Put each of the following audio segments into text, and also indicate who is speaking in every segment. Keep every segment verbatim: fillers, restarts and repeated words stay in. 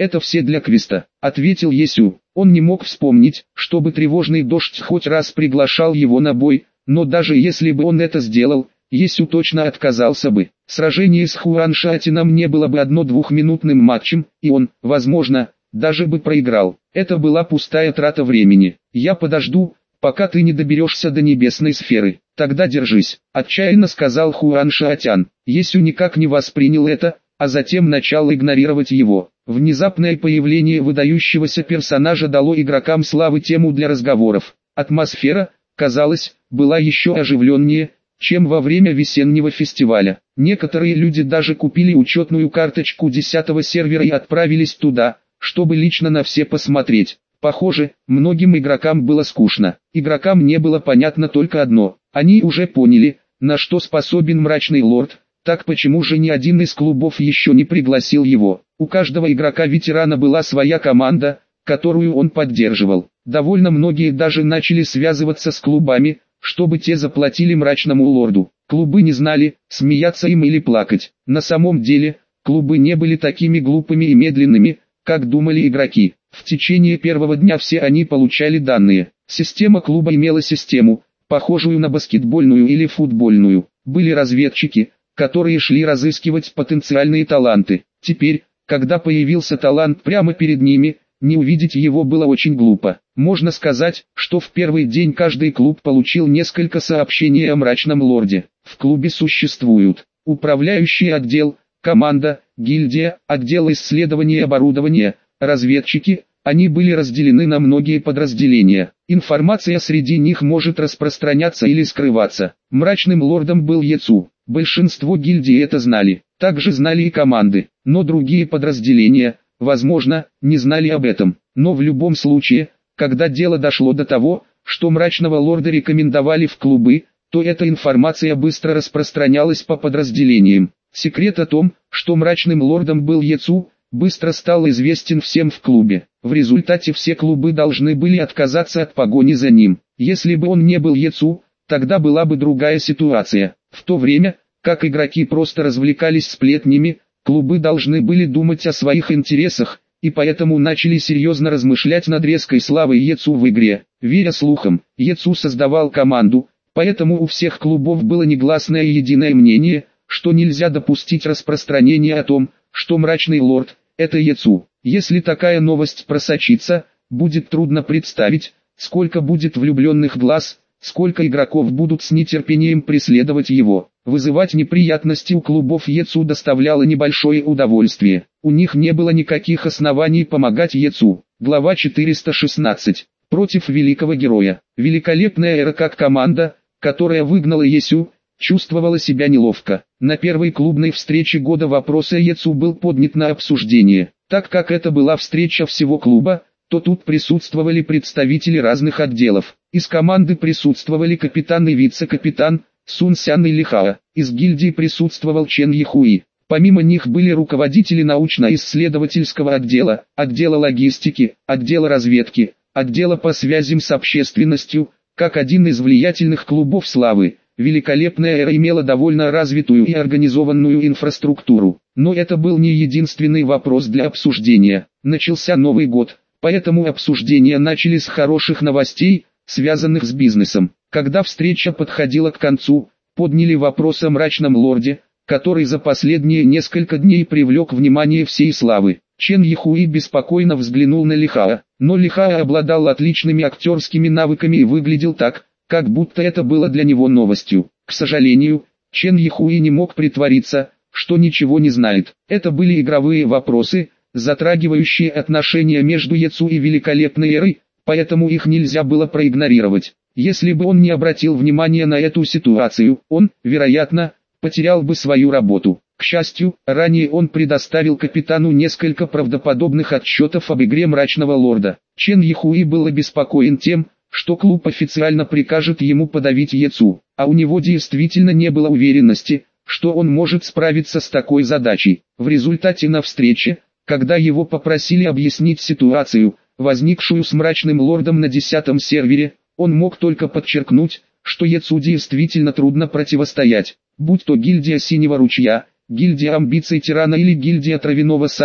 Speaker 1: это все для квеста», — ответил Есю. Он не мог вспомнить, чтобы тревожный дождь хоть раз приглашал его на бой, но даже если бы он это сделал, Есю точно отказался бы. Сражение с Хуан Шаотином не было бы одно-двухминутным матчем, и он, возможно, даже бы проиграл. Это была пустая трата времени. «Я подожду, пока ты не доберешься до небесной сферы. Тогда держись», — отчаянно сказал Хуан Шаотян. Есю никак не воспринял это, а затем начал игнорировать его. Внезапное появление выдающегося персонажа дало игрокам славы тему для разговоров. Атмосфера, казалось, была еще оживленнее, чем во время весеннего фестиваля. Некоторые люди даже купили учетную карточку десятого сервера и отправились туда, чтобы лично на все посмотреть. Похоже, многим игрокам было скучно. Игрокам не было понятно только одно. Они уже поняли, на что способен Мрачный Лорд, так почему же ни один из клубов еще не пригласил его? У каждого игрока-ветерана была своя команда, которую он поддерживал. Довольно многие даже начали связываться с клубами, чтобы те заплатили Мрачному Лорду. Клубы не знали, смеяться им или плакать. На самом деле, клубы не были такими глупыми и медленными, как думали игроки. В течение первого дня все они получали данные. Система клуба имела систему, похожую на баскетбольную или футбольную. Были разведчики, которые шли разыскивать потенциальные таланты. Теперь, когда появился талант прямо перед ними, не увидеть его было очень глупо. Можно сказать, что в первый день каждый клуб получил несколько сообщений о Мрачном Лорде. В клубе существуют управляющий отдел, команда, гильдия, отдел исследования и оборудования, разведчики. Они были разделены на многие подразделения. Информация среди них может распространяться или скрываться. Мрачным Лордом был Ецу. Большинство гильдий это знали. Также знали и команды. Но другие подразделения, возможно, не знали об этом. Но в любом случае, когда дело дошло до того, что Мрачного Лорда рекомендовали в клубы, то эта информация быстро распространялась по подразделениям. Секрет о том, что Мрачным Лордом был Ецу, быстро стал известен всем в клубе. В результате все клубы должны были отказаться от погони за ним. Если бы он не был Ецу, тогда была бы другая ситуация. В то время, как игроки просто развлекались сплетнями, клубы должны были думать о своих интересах, и поэтому начали серьезно размышлять над резкой славой Ецу в игре. Веря слухам, Ецу создавал команду, поэтому у всех клубов было негласное и единое мнение, что нельзя допустить распространения о том, что Мрачный Лорд – это Ецу. Если такая новость просочится, будет трудно представить, сколько будет влюбленных глаз, сколько игроков будут с нетерпением преследовать его. Вызывать неприятности у клубов Ецу доставляло небольшое удовольствие. У них не было никаких оснований помогать Ецу. Глава четыреста шестнадцать. Против великого героя. Великолепная эра как команда, которая выгнала Есю, чувствовала себя неловко. На первой клубной встрече года вопрос о Ецу был поднят на обсуждение. Так как это была встреча всего клуба, то тут присутствовали представители разных отделов. Из команды присутствовали капитан и вице-капитан, Сун Сян и Лихао. Из гильдии присутствовал Чен Яхуи. Помимо них были руководители научно-исследовательского отдела, отдела логистики, отдела разведки, отдела по связям с общественностью. Как один из влиятельных клубов славы, великолепная эра имела довольно развитую и организованную инфраструктуру. Но это был не единственный вопрос для обсуждения. Начался Новый год, поэтому обсуждения начали с хороших новостей, связанных с бизнесом. Когда встреча подходила к концу, подняли вопрос о Мрачном Лорде, который за последние несколько дней привлек внимание всей славы. Чен Яхуи беспокойно взглянул на Лихао, но Лихао обладал отличными актерскими навыками и выглядел так, как будто это было для него новостью. К сожалению, Чен Яхуи не мог притвориться, что ничего не знает. Это были игровые вопросы, затрагивающие отношения между Ецу и Великолепной Эрой, поэтому их нельзя было проигнорировать. Если бы он не обратил внимания на эту ситуацию, он, вероятно, потерял бы свою работу. К счастью, ранее он предоставил капитану несколько правдоподобных отчетов об игре Мрачного Лорда. Чен Яхуи был обеспокоен тем, что клуб официально прикажет ему подавить Ецу, а у него действительно не было уверенности, что он может справиться с такой задачей. В результате на встрече, когда его попросили объяснить ситуацию, возникшую с Мрачным Лордом на десятом сервере, он мог только подчеркнуть, что Ецу действительно трудно противостоять. Будь то гильдия Синего Ручья, гильдия Амбиций Тирана или гильдия Травяного Сада,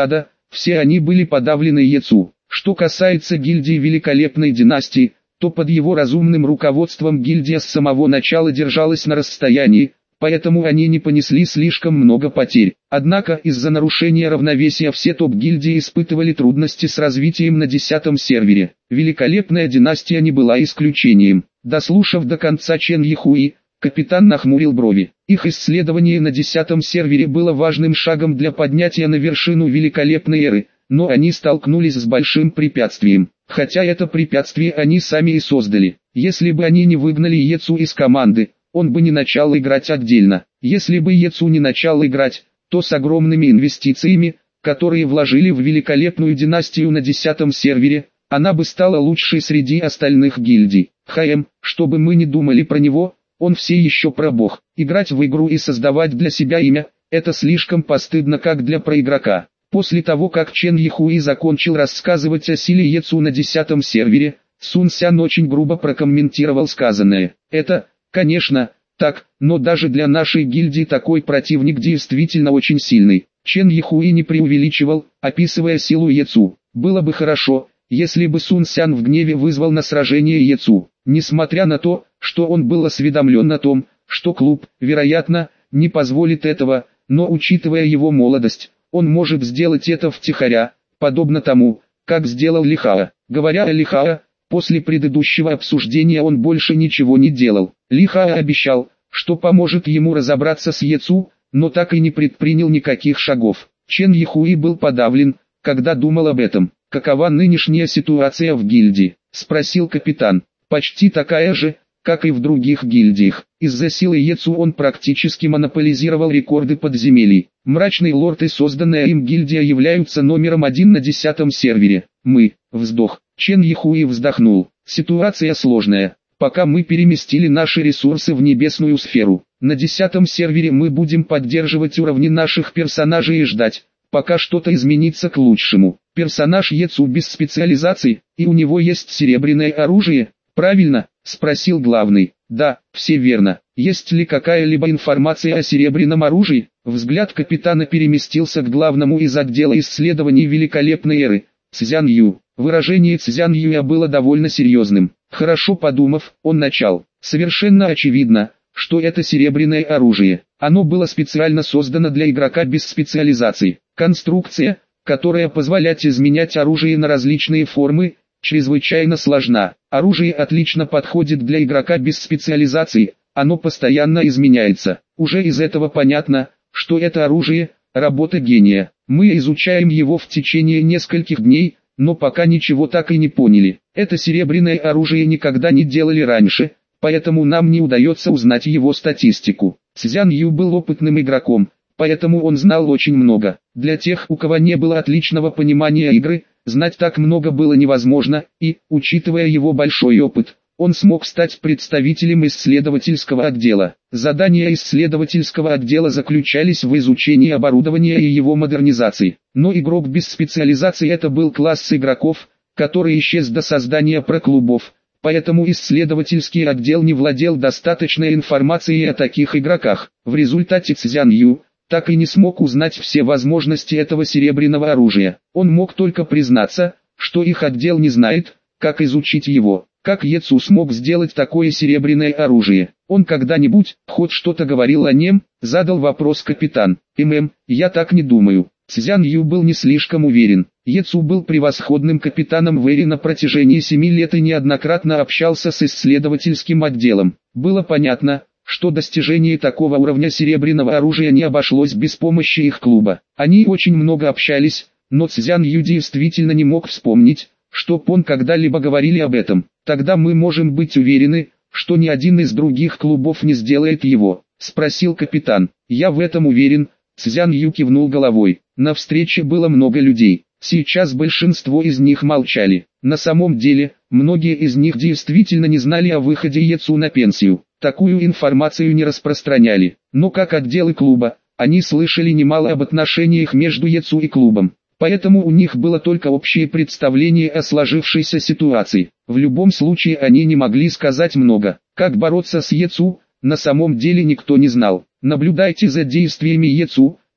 Speaker 1: все они были подавлены Ецу. Что касается гильдии Великолепной династии, то под его разумным руководством гильдия с самого начала держалась на расстоянии, поэтому они не понесли слишком много потерь. Однако из-за нарушения равновесия все топ-гильдии испытывали трудности с развитием на десятом сервере. Великолепная династия не была исключением. Дослушав до конца Чен Йихуи, капитан нахмурил брови. Их исследование на десятом сервере было важным шагом для поднятия на вершину великолепной эры, но они столкнулись с большим препятствием. Хотя это препятствие они сами и создали. Если бы они не выгнали Ецу из команды, он бы не начал играть отдельно. Если бы Ецу не начал играть, то с огромными инвестициями, которые вложили в великолепную династию на десятом сервере, она бы стала лучшей среди остальных гильдий. ХМ, что бы мы ни думали про него, он все еще пробог. Играть в игру и создавать для себя имя – это слишком постыдно как для проигрока. После того как Чен Йихуи закончил рассказывать о силе Ецу на десятом сервере, Сун Сян очень грубо прокомментировал сказанное. Это, конечно, так, но даже для нашей гильдии такой противник действительно очень сильный. Чен Йихуи не преувеличивал, описывая силу Ецу. Было бы хорошо, если бы Сун Сян в гневе вызвал на сражение Ецу. Несмотря на то, что он был осведомлен о том, что клуб, вероятно, не позволит этого, но учитывая его молодость, он может сделать это втихаря, подобно тому, как сделал Лихао. Говоря о Лихао, после предыдущего обсуждения он больше ничего не делал. Лихао обещал, что поможет ему разобраться с Ецу, но так и не предпринял никаких шагов. Чен Йихуи был подавлен, когда думал об этом. «Какова нынешняя ситуация в гильдии?» – спросил капитан. «Почти такая же, как и в других гильдиях. Из-за силы Ецу он практически монополизировал рекорды подземелий. Мрачный лорд и созданная им гильдия являются номером один на десятом сервере. Мы, вздох». Чен Йихуи вздохнул. «Ситуация сложная. Пока мы переместили наши ресурсы в небесную сферу. На десятом сервере мы будем поддерживать уровни наших персонажей и ждать, пока что-то изменится к лучшему. Персонаж Ецу без специализации, и у него есть серебряное оружие, правильно?» – спросил главный. «Да, все верно. Есть ли какая-либо информация о серебряном оружии?» Взгляд капитана переместился к главному из отдела исследований великолепной эры, Цзян Ю. Выражение Цзян Юя было довольно серьезным. Хорошо подумав, он начал. «Совершенно очевидно, что это серебряное оружие. Оно было специально создано для игрока без специализации. Конструкция, которая позволяет изменять оружие на различные формы, чрезвычайно сложна. Оружие отлично подходит для игрока без специализации, оно постоянно изменяется. Уже из этого понятно, что это оружие – работа гения. Мы изучаем его в течение нескольких дней, но пока ничего так и не поняли. Это серебряное оружие никогда не делали раньше, поэтому нам не удается узнать его статистику. Цзян Ю был опытным игроком, поэтому он знал очень много. Для тех, у кого не было отличного понимания игры, знать так много было невозможно, и, учитывая его большой опыт, он смог стать представителем исследовательского отдела. Задания исследовательского отдела заключались в изучении оборудования и его модернизации. Но игрок без специализации — это был класс игроков, который исчез до создания про-клубов, поэтому исследовательский отдел не владел достаточной информацией о таких игроках. В результате Цзян Ю так и не смог узнать все возможности этого серебряного оружия. Он мог только признаться, что их отдел не знает, как изучить его. Как Ецу смог сделать такое серебряное оружие? Он когда-нибудь хоть что-то говорил о нем? Задал вопрос капитан. ММ, я так не думаю. Цзян Ю был не слишком уверен. Ецу был превосходным капитаном в Эре на протяжении семи лет и неоднократно общался с исследовательским отделом. Было понятно, что достижение такого уровня серебряного оружия не обошлось без помощи их клуба. Они очень много общались, но Цзян Ю действительно не мог вспомнить, чтоб он когда-либо говорили об этом. Тогда мы можем быть уверены, что ни один из других клубов не сделает его, спросил капитан. Я в этом уверен, Цзян Ю кивнул головой. На встрече было много людей. Сейчас большинство из них молчали. На самом деле, многие из них действительно не знали о выходе Ецу на пенсию. Такую информацию не распространяли. Но как отделы клуба, они слышали немало об отношениях между Ецу и клубом. Поэтому у них было только общее представление о сложившейся ситуации. В любом случае они не могли сказать много. Как бороться с Ецу, на самом деле никто не знал. Наблюдайте за действиями Ецу,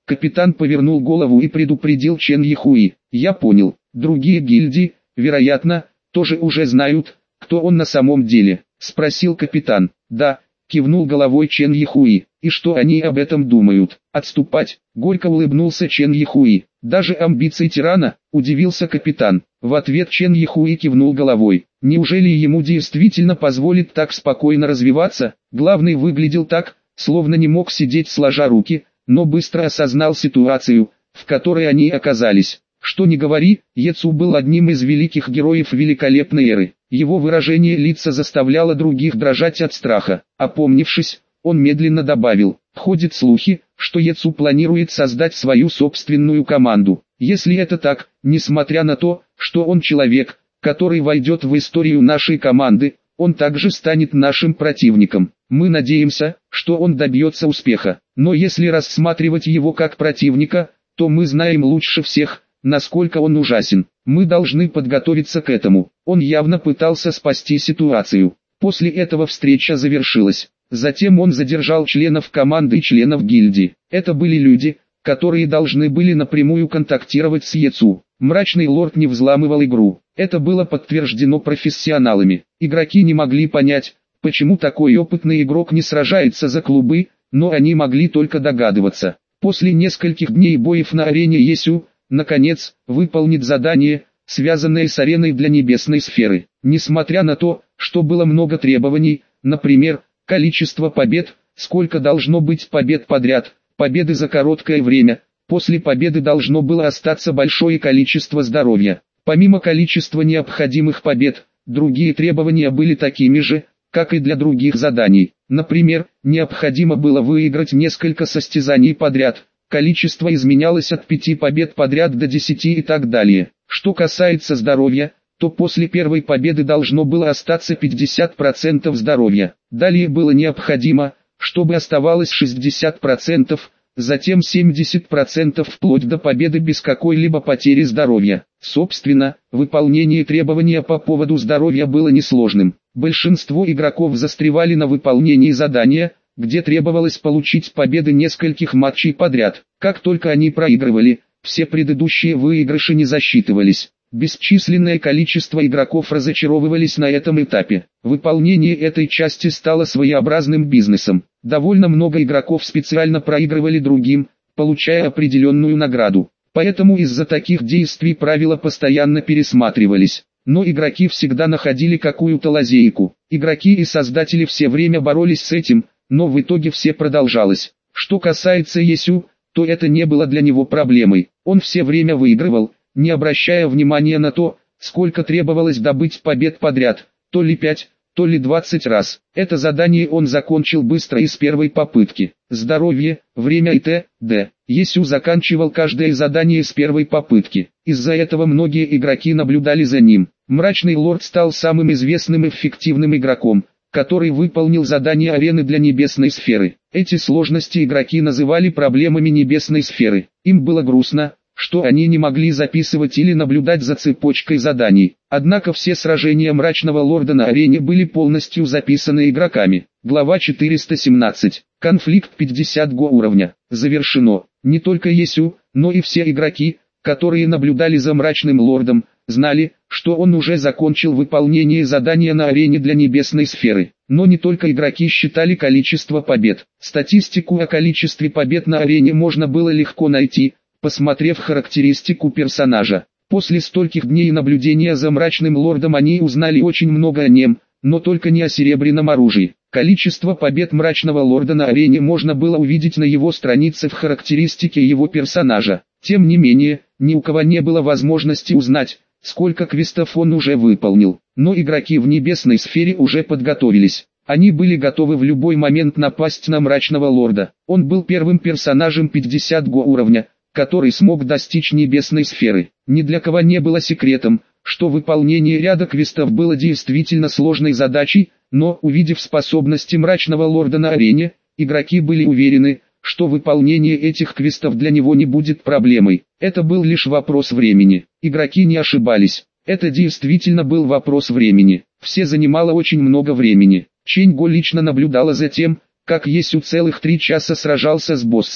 Speaker 1: Капитан повернул голову и предупредил Чен Йихуи. «Я понял. Другие гильдии, вероятно, тоже уже знают, кто он на самом деле?» — спросил капитан. «Да», — кивнул головой Чен Йихуи. «И что они об этом думают? Отступать?» — горько улыбнулся Чен Йихуи. «Даже амбиции тирана?» — удивился капитан. В ответ Чен Йихуи кивнул головой. Неужели ему действительно позволит так спокойно развиваться? Главный выглядел так, словно не мог сидеть сложа руки, но быстро осознал ситуацию, в которой они оказались. Что ни говори, Ецу был одним из великих героев великолепной эры. Его выражение лица заставляло других дрожать от страха. Опомнившись, он медленно добавил: «Ходят слухи, что Ецу планирует создать свою собственную команду. Если это так, несмотря на то, что он человек, который войдет в историю нашей команды, он также станет нашим противником. Мы надеемся, что он добьется успеха. Но если рассматривать его как противника, то мы знаем лучше всех, насколько он ужасен. Мы должны подготовиться к этому». Он явно пытался спасти ситуацию. После этого встреча завершилась. Затем он задержал членов команды и членов гильдии. Это были люди, которые должны были напрямую контактировать с Ецу. Мрачный лорд не взламывал игру. Это было подтверждено профессионалами. Игроки не могли понять, почему такой опытный игрок не сражается за клубы, но они могли только догадываться. После нескольких дней боев на арене Есю, наконец, выполнит задание, связанное с ареной для небесной сферы. Несмотря на то, что было много требований, например, количество побед, сколько должно быть побед подряд, победы за короткое время, после победы должно было остаться большое количество здоровья. Помимо количества необходимых побед, другие требования были такими же, как и для других заданий. Например, необходимо было выиграть несколько состязаний подряд, количество изменялось от пяти побед подряд до десяти и так далее. Что касается здоровья, то после первой победы должно было остаться пятьдесят процентов здоровья. Далее было необходимо, чтобы оставалось шестьдесят процентов, затем семьдесят процентов вплоть до победы без какой-либо потери здоровья. Собственно, выполнение требования по поводу здоровья было несложным. Большинство игроков застревали на выполнении задания, где требовалось получить победы нескольких матчей подряд. Как только они проигрывали, все предыдущие выигрыши не засчитывались. Бесчисленное количество игроков разочаровывались на этом этапе. Выполнение этой части стало своеобразным бизнесом. Довольно много игроков специально проигрывали другим, получая определенную награду. Поэтому из-за таких действий правила постоянно пересматривались. Но игроки всегда находили какую-то лазейку. Игроки и создатели все время боролись с этим, но в итоге все продолжалось. Что касается Есю, то это не было для него проблемой. Он все время выигрывал, не обращая внимания на то, сколько требовалось добыть побед подряд, то ли пять, то ли двадцать раз. Это задание он закончил быстро и с первой попытки. Здоровье, время и т.д. Есю заканчивал каждое задание с первой попытки. Из-за этого многие игроки наблюдали за ним. Мрачный лорд стал самым известным и эффективным игроком, который выполнил задание арены для небесной сферы. Эти сложности игроки называли проблемами небесной сферы. Им было грустно, что они не могли записывать или наблюдать за цепочкой заданий. Однако все сражения Мрачного Лорда на арене были полностью записаны игроками. Глава четыреста семнадцать. Конфликт пятьдесят го уровня. Завершено. Не только Есю, но и все игроки, которые наблюдали за Мрачным Лордом, знали, что он уже закончил выполнение задания на арене для небесной сферы. Но не только игроки считали количество побед. Статистику о количестве побед на арене можно было легко найти, посмотрев характеристику персонажа. После стольких дней наблюдения за Мрачным Лордом они узнали очень много о нем, но только не о серебряном оружии. Количество побед Мрачного Лорда на арене можно было увидеть на его странице в характеристике его персонажа. Тем не менее, ни у кого не было возможности узнать, сколько квестов он уже выполнил. Но игроки в небесной сфере уже подготовились. Они были готовы в любой момент напасть на Мрачного Лорда. Он был первым персонажем пятьдесят го уровня, который смог достичь небесной сферы. Ни для кого не было секретом, что выполнение ряда квестов было действительно сложной задачей, но, увидев способности Мрачного Лорда на арене, игроки были уверены, что выполнение этих квестов для него не будет проблемой. Это был лишь вопрос времени. Игроки не ошибались. Это действительно был вопрос времени. Все занимало очень много времени. Чэнь Го лично наблюдала за тем, как Есю целых три часа сражался с боссом.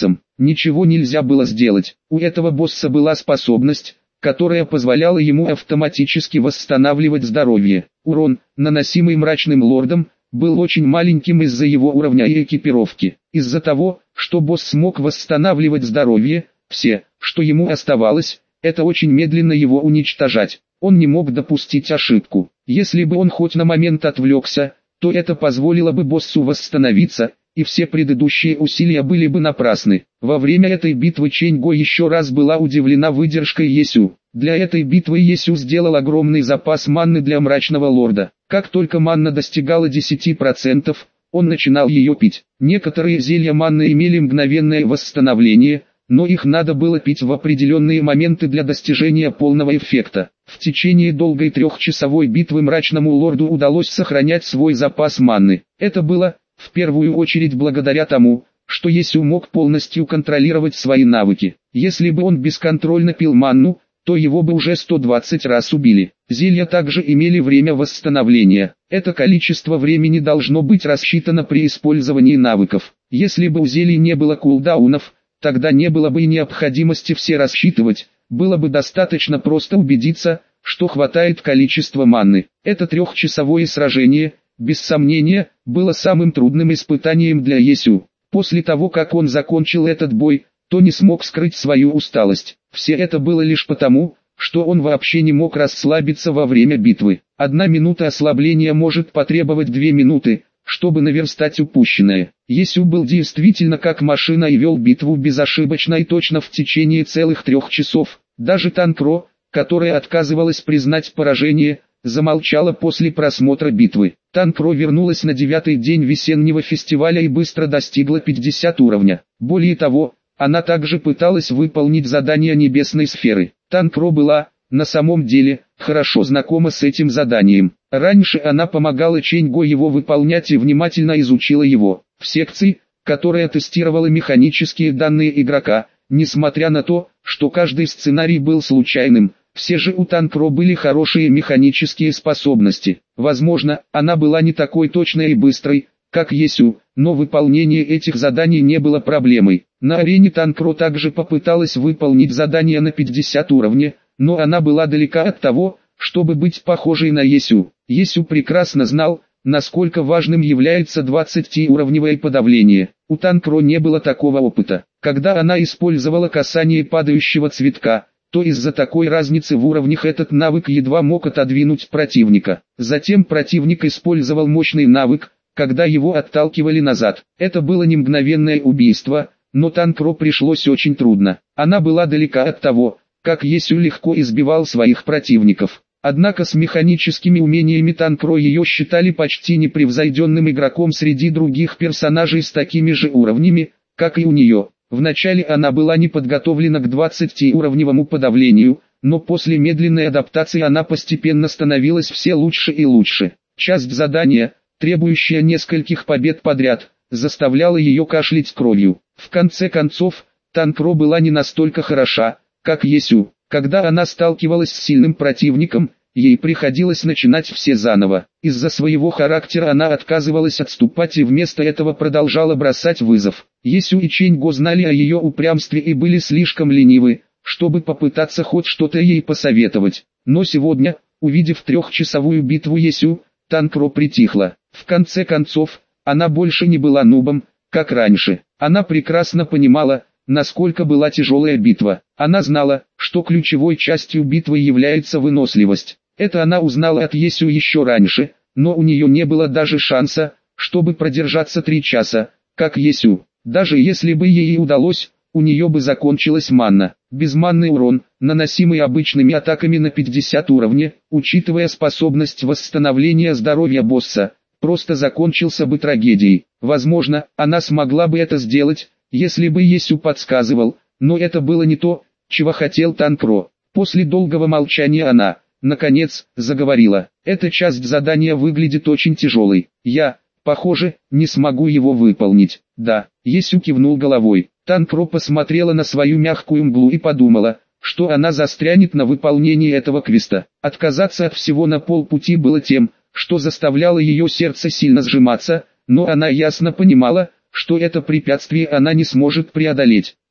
Speaker 1: ничего нельзя было сделать. У этого босса была способность, которая позволяла ему автоматически восстанавливать здоровье. Урон, наносимый мрачным лордом, был очень маленьким из-за его уровня и экипировки. Из-за того, что босс смог восстанавливать здоровье, все, что ему оставалось, это очень медленно его уничтожать. Он не мог допустить ошибку. Если бы он хоть на момент отвлекся, то это позволило бы боссу восстановиться, и все предыдущие усилия были бы напрасны. Во время этой битвы Чэнь-Го еще раз была удивлена выдержкой Есю. Для этой битвы Есю сделал огромный запас манны для мрачного лорда. Как только манна достигала десяти процентов, он начинал ее пить. Некоторые зелья манны имели мгновенное восстановление, но их надо было пить в определенные моменты для достижения полного эффекта. В течение долгой трехчасовой битвы мрачному лорду удалось сохранять свой запас манны. Это было, в первую очередь, благодаря тому, что Есю мог полностью контролировать свои навыки. Если бы он бесконтрольно пил манну, то его бы уже сто двадцать раз убили. Зелья также имели время восстановления. Это количество времени должно быть рассчитано при использовании навыков. Если бы у зелий не было кулдаунов, тогда не было бы и необходимости все рассчитывать, было бы достаточно просто убедиться, что хватает количества манны. Это трехчасовое сражение, без сомнения, было самым трудным испытанием для Есю. После того, как он закончил этот бой, то не смог скрыть свою усталость. Все это было лишь потому, что он вообще не мог расслабиться во время битвы. Одна минута ослабления может потребовать две минуты, чтобы наверстать упущенное. Есю был действительно как машина и вел битву безошибочно и точно в течение целых трех часов. Даже Танкро, которая отказывалась признать поражение, замолчала после просмотра битвы. Танкро вернулась на девятый день весеннего фестиваля и быстро достигла пятидесятого уровня. Более того, она также пыталась выполнить задание небесной сферы. Танкро была, на самом деле, хорошо знакома с этим заданием. Раньше она помогала Чэнь-Го его выполнять и внимательно изучила его. В секции, которая тестировала механические данные игрока, несмотря на то, что каждый сценарий был случайным, все же у Танкро были хорошие механические способности. Возможно, она была не такой точной и быстрой, как Есю, но выполнение этих заданий не было проблемой. На арене Танкро также попыталась выполнить задание на пятидесятом уровне, но она была далека от того, чтобы быть похожей на Есю. Есю прекрасно знал, насколько важным является двадцатиуровневое подавление. У Танкро не было такого опыта. Когда она использовала касание падающего цветка, то из-за такой разницы в уровнях этот навык едва мог отодвинуть противника. Затем противник использовал мощный навык, когда его отталкивали назад. Это было не мгновенное убийство, но Танкро пришлось очень трудно. Она была далека от того, как Есю легко избивал своих противников. Однако с механическими умениями Танкро ее считали почти непревзойденным игроком среди других персонажей с такими же уровнями, как и у нее. Вначале она была не подготовлена к двадцатиуровневому подавлению, но после медленной адаптации она постепенно становилась все лучше и лучше. Часть задания, требующая нескольких побед подряд, заставляла ее кашлять кровью. В конце концов, Танкро была не настолько хороша, как Есю. Когда она сталкивалась с сильным противником, ей приходилось начинать все заново. Из-за своего характера она отказывалась отступать и вместо этого продолжала бросать вызов. Есю и Чэнь-Го знали о ее упрямстве и были слишком ленивы, чтобы попытаться хоть что-то ей посоветовать. Но сегодня, увидев трехчасовую битву Есю, Танкро притихла. В конце концов, она больше не была нубом, как раньше. Она прекрасно понимала, насколько была тяжелая битва. Она знала, что ключевой частью битвы является выносливость. Это она узнала от Есю еще раньше, но у нее не было даже шанса, чтобы продержаться три часа, как Есю. Даже если бы ей и удалось, у нее бы закончилась манна. Безманный урон, наносимый обычными атаками на пятидесятом уровне, учитывая способность восстановления здоровья босса, просто закончился бы трагедией. Возможно, она смогла бы это сделать, если бы Есю подсказывал, но это было не то, чего хотел Танкро. После долгого молчания она, наконец, заговорила. Эта часть задания выглядит очень тяжелой. Я, похоже, не смогу его выполнить. Да, Есю кивнул головой. Танкро посмотрела на свою мягкую мглу и подумала, что она застрянет на выполнении этого квеста. Отказаться от всего на полпути было тем, что заставляло ее сердце сильно сжиматься, но она ясно понимала, что это препятствие она не сможет преодолеть.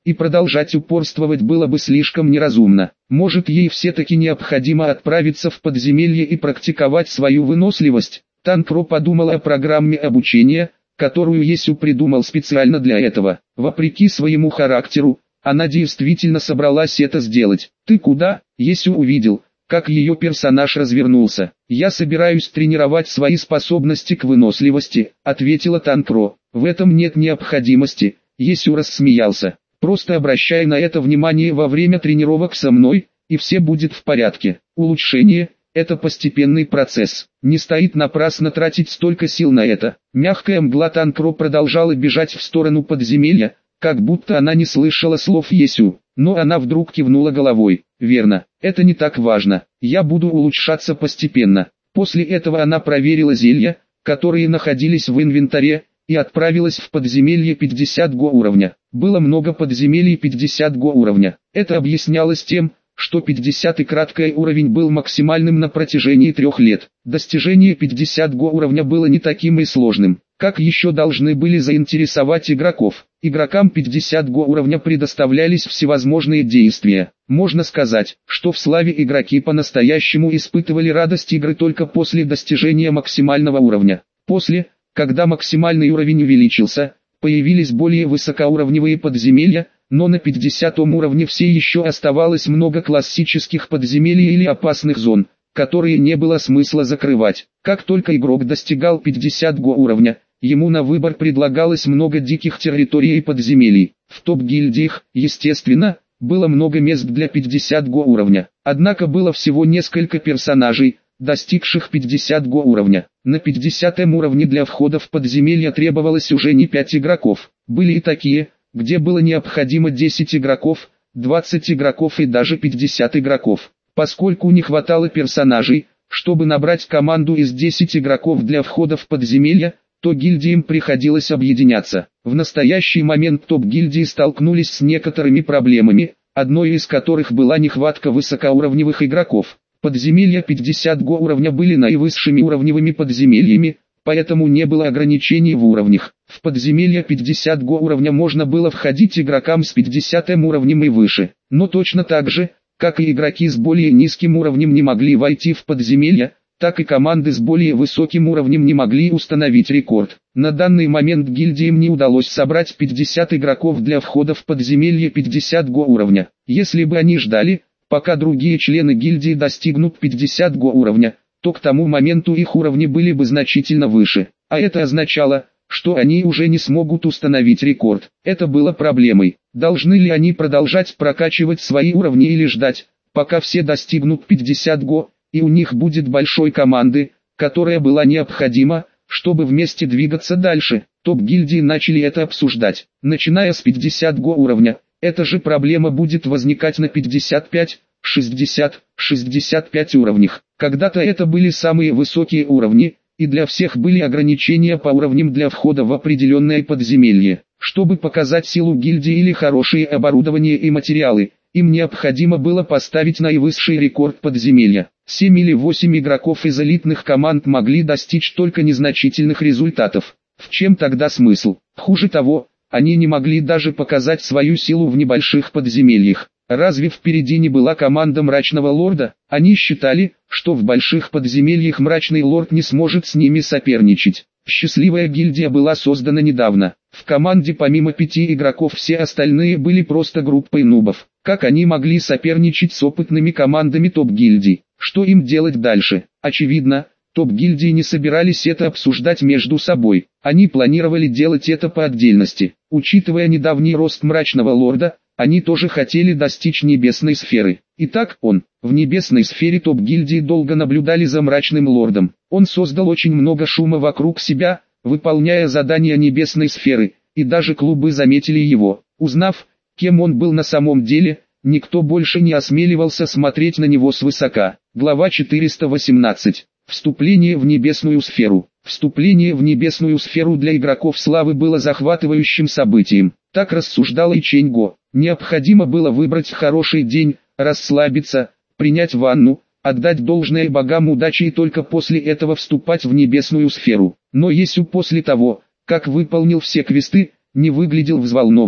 Speaker 1: и продолжать упорствовать было бы слишком неразумно. Может, ей все-таки необходимо отправиться в подземелье и практиковать свою выносливость? Танпро подумала о программе обучения, которую Есю придумал специально для этого. Вопреки своему характеру, она действительно собралась это сделать. «Ты куда?» Есю увидел, как ее персонаж развернулся. «Я собираюсь тренировать свои способности к выносливости», — ответила Танпро. «В этом нет необходимости», — Есю рассмеялся. «Просто обращай на это внимание во время тренировок со мной, и все будет в порядке. Улучшение — это постепенный процесс. Не стоит напрасно тратить столько сил на это». Мягкая мгла Танпро продолжала бежать в сторону подземелья, как будто она не слышала слов Есю. Но она вдруг кивнула головой. «Верно, это не так важно. Я буду улучшаться постепенно». После этого она проверила зелья, которые находились в инвентаре, и отправилась в подземелье пятьдесят го уровня. Было много подземелий пятьдесят го уровня. Это объяснялось тем, что пятидесятый краткий уровень был максимальным на протяжении трех лет. Достижение пятьдесят го уровня было не таким и сложным. Как еще должны были заинтересовать игроков? Игрокам пятьдесят го уровня предоставлялись всевозможные действия. Можно сказать, что в славе игроки по-настоящему испытывали радость игры только после достижения максимального уровня. После, когда максимальный уровень увеличился, появились более высокоуровневые подземелья, но на пятидесятом уровне все еще оставалось много классических подземелий или опасных зон, которые не было смысла закрывать. Как только игрок достигал пятидесятого го уровня, ему на выбор предлагалось много диких территорий и подземелий. В топ-гильдиях, естественно, было много мест для пятидесятого го уровня. Однако было всего несколько персонажей, достигших пятидесятого го уровня. На пятидесятом уровне для входа в подземелье требовалось уже не пять игроков. Были и такие, где было необходимо десять игроков, двадцать игроков и даже пятьдесят игроков. Поскольку не хватало персонажей, чтобы набрать команду из десяти игроков для входа в подземелье, то гильдиям приходилось объединяться. В настоящий момент топ-гильдии столкнулись с некоторыми проблемами, одной из которых была нехватка высокоуровневых игроков. Подземелья пятидесятого го уровня были наивысшими уровневыми подземельями, поэтому не было ограничений в уровнях. В подземелья пятидесятого го уровня можно было входить игрокам с пятидесятым уровнем и выше, но точно так же, как и игроки с более низким уровнем не могли войти в подземелья, так и команды с более высоким уровнем не могли установить рекорд. На данный момент гильдиям не удалось собрать пятьдесят игроков для входа в подземелье пятидесятого го уровня. Если бы они ждали, пока другие члены гильдии достигнут пятидесятого го уровня, то к тому моменту их уровни были бы значительно выше. А это означало, что они уже не смогут установить рекорд. Это было проблемой. Должны ли они продолжать прокачивать свои уровни или ждать, пока все достигнут пятидесятого го, и у них будет большой команды, которая была необходима, чтобы вместе двигаться дальше. Топ-гильдии начали это обсуждать. Начиная с пятидесятого го уровня, эта же проблема будет возникать на пятьдесят пять, шестьдесят, шестьдесят пять уровнях. Когда-то это были самые высокие уровни, и для всех были ограничения по уровням для входа в определенное подземелье. Чтобы показать силу гильдии или хорошее оборудование и материалы, им необходимо было поставить наивысший рекорд подземелья. семь или восемь игроков из элитных команд могли достичь только незначительных результатов. В чем тогда смысл? Хуже того, они не могли даже показать свою силу в небольших подземельях. Разве впереди не была команда Мрачного Лорда? Они считали, что в больших подземельях Мрачный Лорд не сможет с ними соперничать. Счастливая гильдия была создана недавно. В команде помимо пяти игроков все остальные были просто группой нубов. Как они могли соперничать с опытными командами топ-гильдий? Что им делать дальше? Очевидно, топ-гильдии не собирались это обсуждать между собой. Они планировали делать это по отдельности. Учитывая недавний рост Мрачного Лорда, они тоже хотели достичь небесной сферы. Итак, он, в небесной сфере топ-гильдии долго наблюдали за Мрачным Лордом. Он создал очень много шума вокруг себя, выполняя задания небесной сферы, и даже клубы заметили его. Узнав, кем он был на самом деле, никто больше не осмеливался смотреть на него свысока. Глава четыреста восемнадцать. Вступление в небесную сферу. Вступление в небесную сферу для игроков славы было захватывающим событием. Так рассуждал и Ченьго. Необходимо было выбрать хороший день, расслабиться, принять ванну, отдать должное богам удачи и только после этого вступать в небесную сферу. Но Есю после того, как выполнил все квесты, не выглядел взволнованным.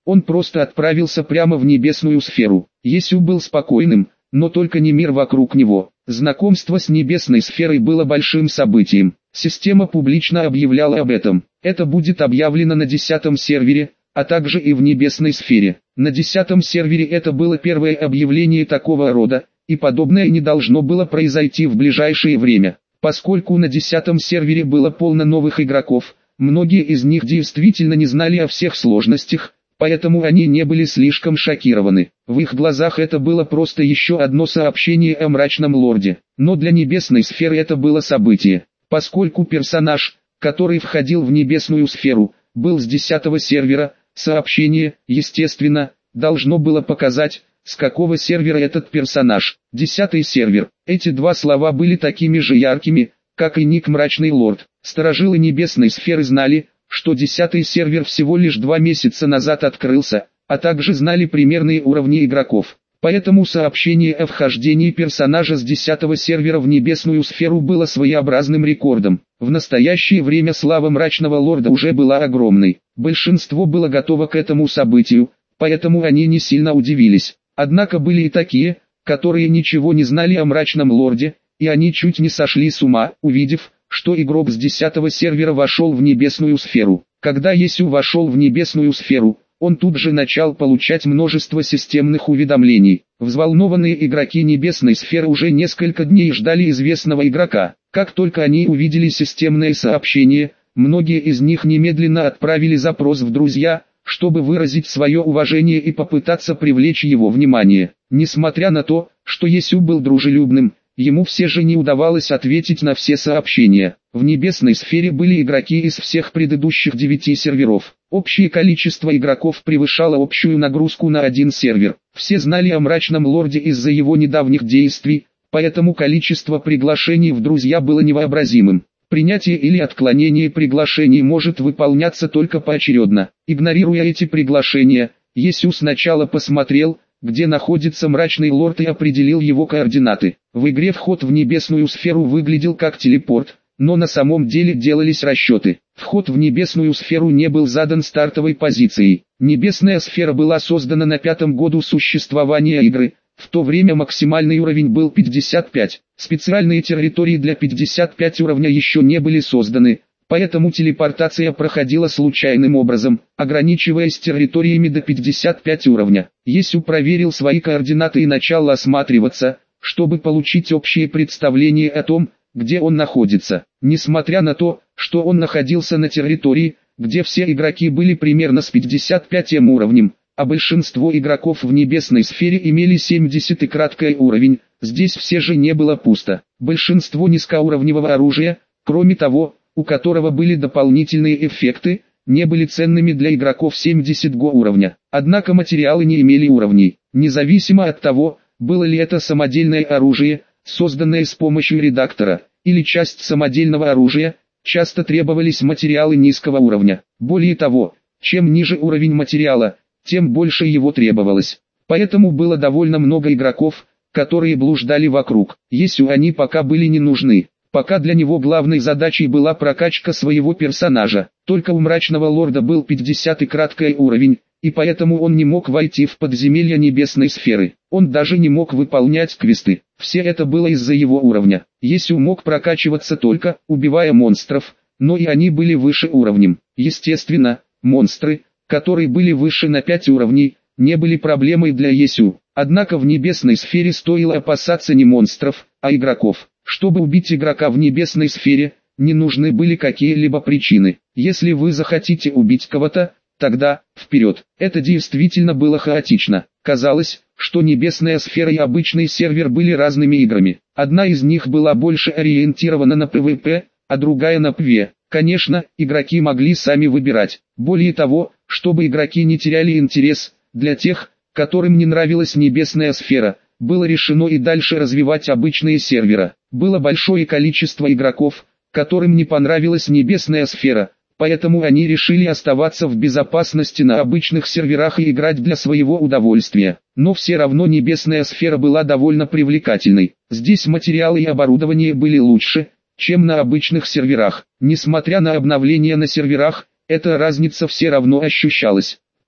Speaker 1: Он просто отправился прямо в небесную сферу. Есю был спокойным, но только не мир вокруг него. Знакомство с небесной сферой было большим событием. Система публично объявляла об этом. Это будет объявлено на десятом сервере, а также и в небесной сфере. На десятом сервере это было первое объявление такого рода, и подобное не должно было произойти в ближайшее время. Поскольку на десятом сервере было полно новых игроков, многие из них действительно не знали о всех сложностях, поэтому они не были слишком шокированы. В их глазах это было просто еще одно сообщение о мрачном лорде. Но для небесной сферы это было событие. Поскольку персонаж, который входил в небесную сферу, был с десятого сервера, сообщение, естественно, должно было показать, с какого сервера этот персонаж. Десятый сервер. Эти два слова были такими же яркими, как и ник «Мрачный лорд». Сторожилы небесной сферы знали, что десятый сервер всего лишь два месяца назад открылся, а также знали примерные уровни игроков. Поэтому сообщение о вхождении персонажа с десятого сервера в небесную сферу было своеобразным рекордом. В настоящее время слава Мрачного Лорда уже была огромной. Большинство было готово к этому событию, поэтому они не сильно удивились. Однако были и такие, которые ничего не знали о Мрачном Лорде, и они чуть не сошли с ума, увидев, что игрок с десятого сервера вошел в небесную сферу. Когда Есю вошел в небесную сферу, он тут же начал получать множество системных уведомлений. Взволнованные игроки небесной сферы уже несколько дней ждали известного игрока. Как только они увидели системное сообщение, многие из них немедленно отправили запрос в друзья, чтобы выразить свое уважение и попытаться привлечь его внимание. Несмотря на то, что Есю был дружелюбным, ему все же не удавалось ответить на все сообщения. В небесной сфере были игроки из всех предыдущих девяти серверов. Общее количество игроков превышало общую нагрузку на один сервер. Все знали о Мрачном Лорде из-за его недавних действий, поэтому количество приглашений в друзья было невообразимым. Принятие или отклонение приглашений может выполняться только поочередно. Игнорируя эти приглашения, Есю сначала посмотрел, где находится Мрачный Лорд, и определил его координаты. В игре вход в небесную сферу выглядел как телепорт, но на самом деле делались расчеты. Вход в небесную сферу не был задан стартовой позицией. Небесная сфера была создана на пятом году существования игры, в то время максимальный уровень был пятьдесят пять. Специальные территории для пятьдесят пять уровня еще не были созданы, поэтому телепортация проходила случайным образом, ограничиваясь территориями до пятьдесят пять уровня. Есю проверил свои координаты и начал осматриваться, чтобы получить общее представление о том, где он находится. Несмотря на то, что он находился на территории, где все игроки были примерно с пятьдесят пятым уровнем, а большинство игроков в небесной сфере имели семьдесят и краткий уровень, здесь все же не было пусто. Большинство низкоуровневого оружия, кроме того, у которого были дополнительные эффекты, не были ценными для игроков семьдесят го уровня. Однако материалы не имели уровней. Независимо от того, было ли это самодельное оружие, созданное с помощью редактора, или часть самодельного оружия, часто требовались материалы низкого уровня. Более того, чем ниже уровень материала, тем больше его требовалось. Поэтому было довольно много игроков, которые блуждали вокруг. Есю они пока были не нужны. Пока для него главной задачей была прокачка своего персонажа. Только у Мрачного Лорда был пятьдесят и краткий уровень, и поэтому он не мог войти в подземелья небесной сферы. Он даже не мог выполнять квесты. Все это было из-за его уровня. Есю мог прокачиваться только, убивая монстров, но и они были выше уровнем. Естественно, монстры, которые были выше на пять уровней, не были проблемой для Есю. Однако в небесной сфере стоило опасаться не монстров, а игроков. Чтобы убить игрока в небесной сфере, не нужны были какие-либо причины. Если вы захотите убить кого-то, тогда, вперед. Это действительно было хаотично. Казалось, что небесная сфера и обычный сервер были разными играми. Одна из них была больше ориентирована на пэ вэ пэ, а другая на пэ вэ. Конечно, игроки могли сами выбирать. Более того, чтобы игроки не теряли интерес, для тех, которым не нравилась небесная сфера, было решено и дальше развивать обычные сервера. Было большое количество игроков, которым не понравилась небесная сфера, поэтому они решили оставаться в безопасности на обычных серверах и играть для своего удовольствия. Но все равно небесная сфера была довольно привлекательной. Здесь материалы и оборудование были лучше, чем на обычных серверах. Несмотря на обновления на серверах, эта разница все равно ощущалась.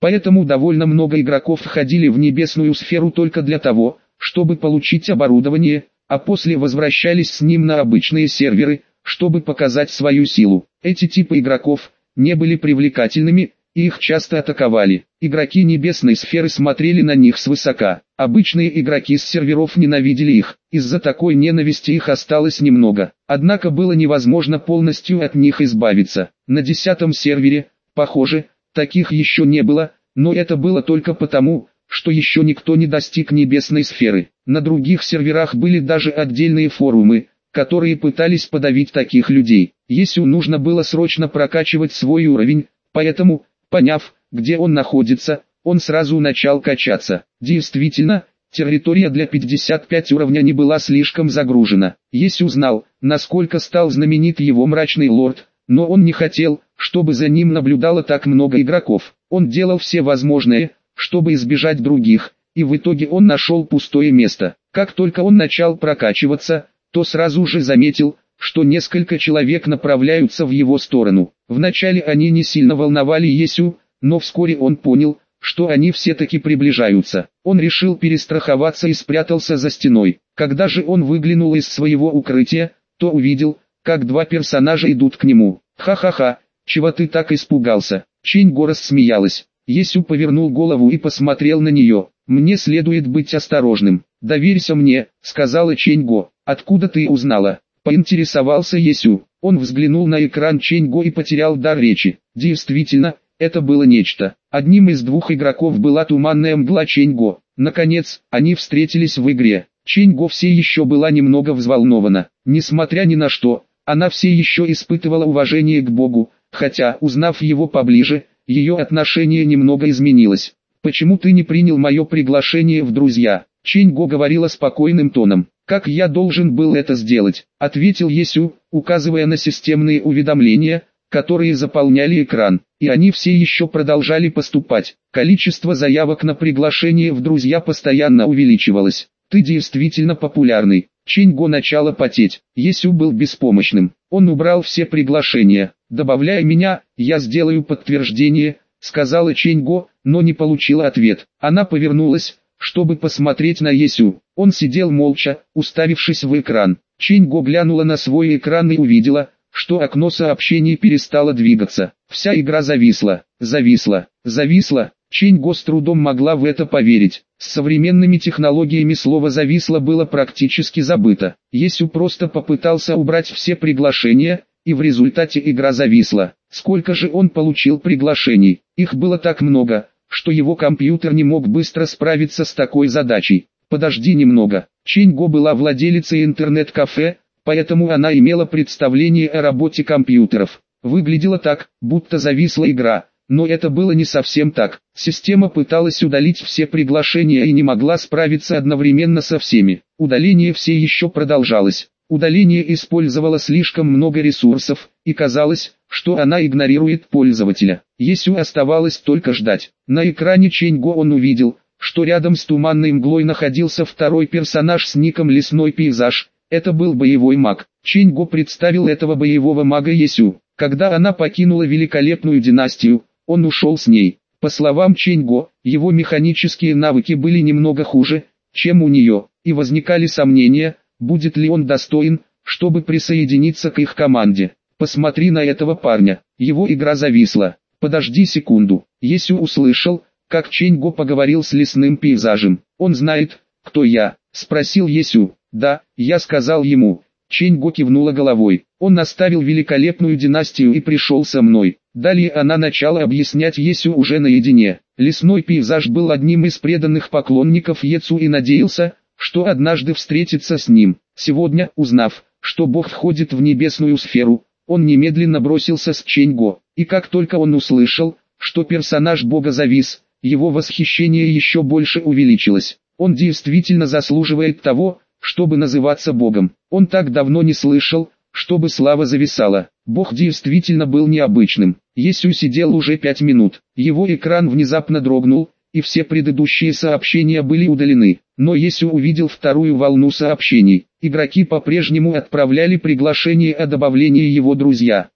Speaker 1: Поэтому довольно много игроков входили в небесную сферу только для того, чтобы получить оборудование, а после возвращались с ним на обычные серверы, чтобы показать свою силу. Эти типы игроков не были привлекательными, и их часто атаковали. Игроки небесной сферы смотрели на них свысока. Обычные игроки с серверов ненавидели их. Из-за такой ненависти их осталось немного. Однако было невозможно полностью от них избавиться. На десятом сервере, похоже, таких еще не было, но это было только потому, что еще никто не достиг небесной сферы. На других серверах были даже отдельные форумы, которые пытались подавить таких людей. Есю нужно было срочно прокачивать свой уровень, поэтому, поняв, где он находится, он сразу начал качаться. Действительно, территория для пятидесяти пяти уровня не была слишком загружена. Есю знал, насколько стал знаменит его мрачный лорд, но он не хотел, чтобы за ним наблюдало так много игроков. Он делал все возможное, чтобы избежать других, и в итоге он нашел пустое место. Как только он начал прокачиваться, то сразу же заметил, что несколько человек направляются в его сторону. Вначале они не сильно волновали Есю, но вскоре он понял, что они все-таки приближаются. Он решил перестраховаться и спрятался за стеной. Когда же он выглянул из своего укрытия, то увидел, как два персонажа идут к нему. «Ха-ха-ха, чего ты так испугался?» Чэньго рассмеялась. Есю повернул голову и посмотрел на нее. «Мне следует быть осторожным». «Доверься мне», — сказала Чэньго. «Откуда ты узнала?» — поинтересовался Есю. Он взглянул на экран Чэньго и потерял дар речи. Действительно, это было нечто. Одним из двух игроков была туманная мгла Чэньго. Наконец, они встретились в игре. Чэньго все еще была немного взволнована. Несмотря ни на что, она все еще испытывала уважение к Богу, хотя, узнав его поближе, ее отношение немного изменилось. «Почему ты не принял мое приглашение в друзья?» Чэньго говорила спокойным тоном. «Как я должен был это сделать?» — ответил Есю, указывая на системные уведомления, которые заполняли экран. И они все еще продолжали поступать. Количество заявок на приглашение в друзья постоянно увеличивалось. «Ты действительно популярный». Чэньго начала потеть. Есю был беспомощным. Он убрал все приглашения. «Добавляй меня, я сделаю подтверждение», — сказала Чэньго, но не получила ответ. Она повернулась, чтобы посмотреть на Есю. Он сидел молча, уставившись в экран. Чэньго глянула на свой экран и увидела, что окно сообщений перестало двигаться. Вся игра зависла, зависла, зависла. Чэньго с трудом могла в это поверить. С современными технологиями слово «зависло» было практически забыто. Есю просто попытался убрать все приглашения, и в результате игра зависла. Сколько же он получил приглашений? Их было так много, что его компьютер не мог быстро справиться с такой задачей. «Подожди немного». Чэньго была владелицей интернет-кафе, поэтому она имела представление о работе компьютеров. Выглядело так, будто зависла игра, но это было не совсем так. Система пыталась удалить все приглашения и не могла справиться одновременно со всеми. Удаление все еще продолжалось. Удаление использовало слишком много ресурсов, и казалось, что она игнорирует пользователя. Есю оставалось только ждать. На экране Чэньго он увидел, что рядом с туманной мглой находился второй персонаж с ником «Лесной пейзаж». Это был боевой маг. Чэньго представил этого боевого мага Есю. Когда она покинула великолепную династию, он ушел с ней. По словам Чэньго, его механические навыки были немного хуже, чем у нее, и возникали сомнения, будет ли он достоин, чтобы присоединиться к их команде. «Посмотри на этого парня, его игра зависла. Подожди секунду». Есю услышал, как Чэньго поговорил с лесным пейзажем. «Он знает, кто я?» — спросил Есю. «Да, я сказал ему». Чэньго кивнула головой. «Он оставил великолепную династию и пришел со мной». Далее она начала объяснять Есю уже наедине. Лесной пейзаж был одним из преданных поклонников Ецу и надеялся, что однажды встретится с ним. Сегодня, узнав, что Бог входит в небесную сферу, он немедленно бросился с Чэньго. И как только он услышал, что персонаж Бога завис, его восхищение еще больше увеличилось. Он действительно заслуживает того, чтобы называться Богом. Он так давно не слышал, чтобы слава зависала. Бог действительно был необычным. Есю сидел уже пять минут. Его экран внезапно дрогнул, и все предыдущие сообщения были удалены. Но Есю увидел вторую волну сообщений. Игроки по-прежнему отправляли приглашение о добавлении его друзья.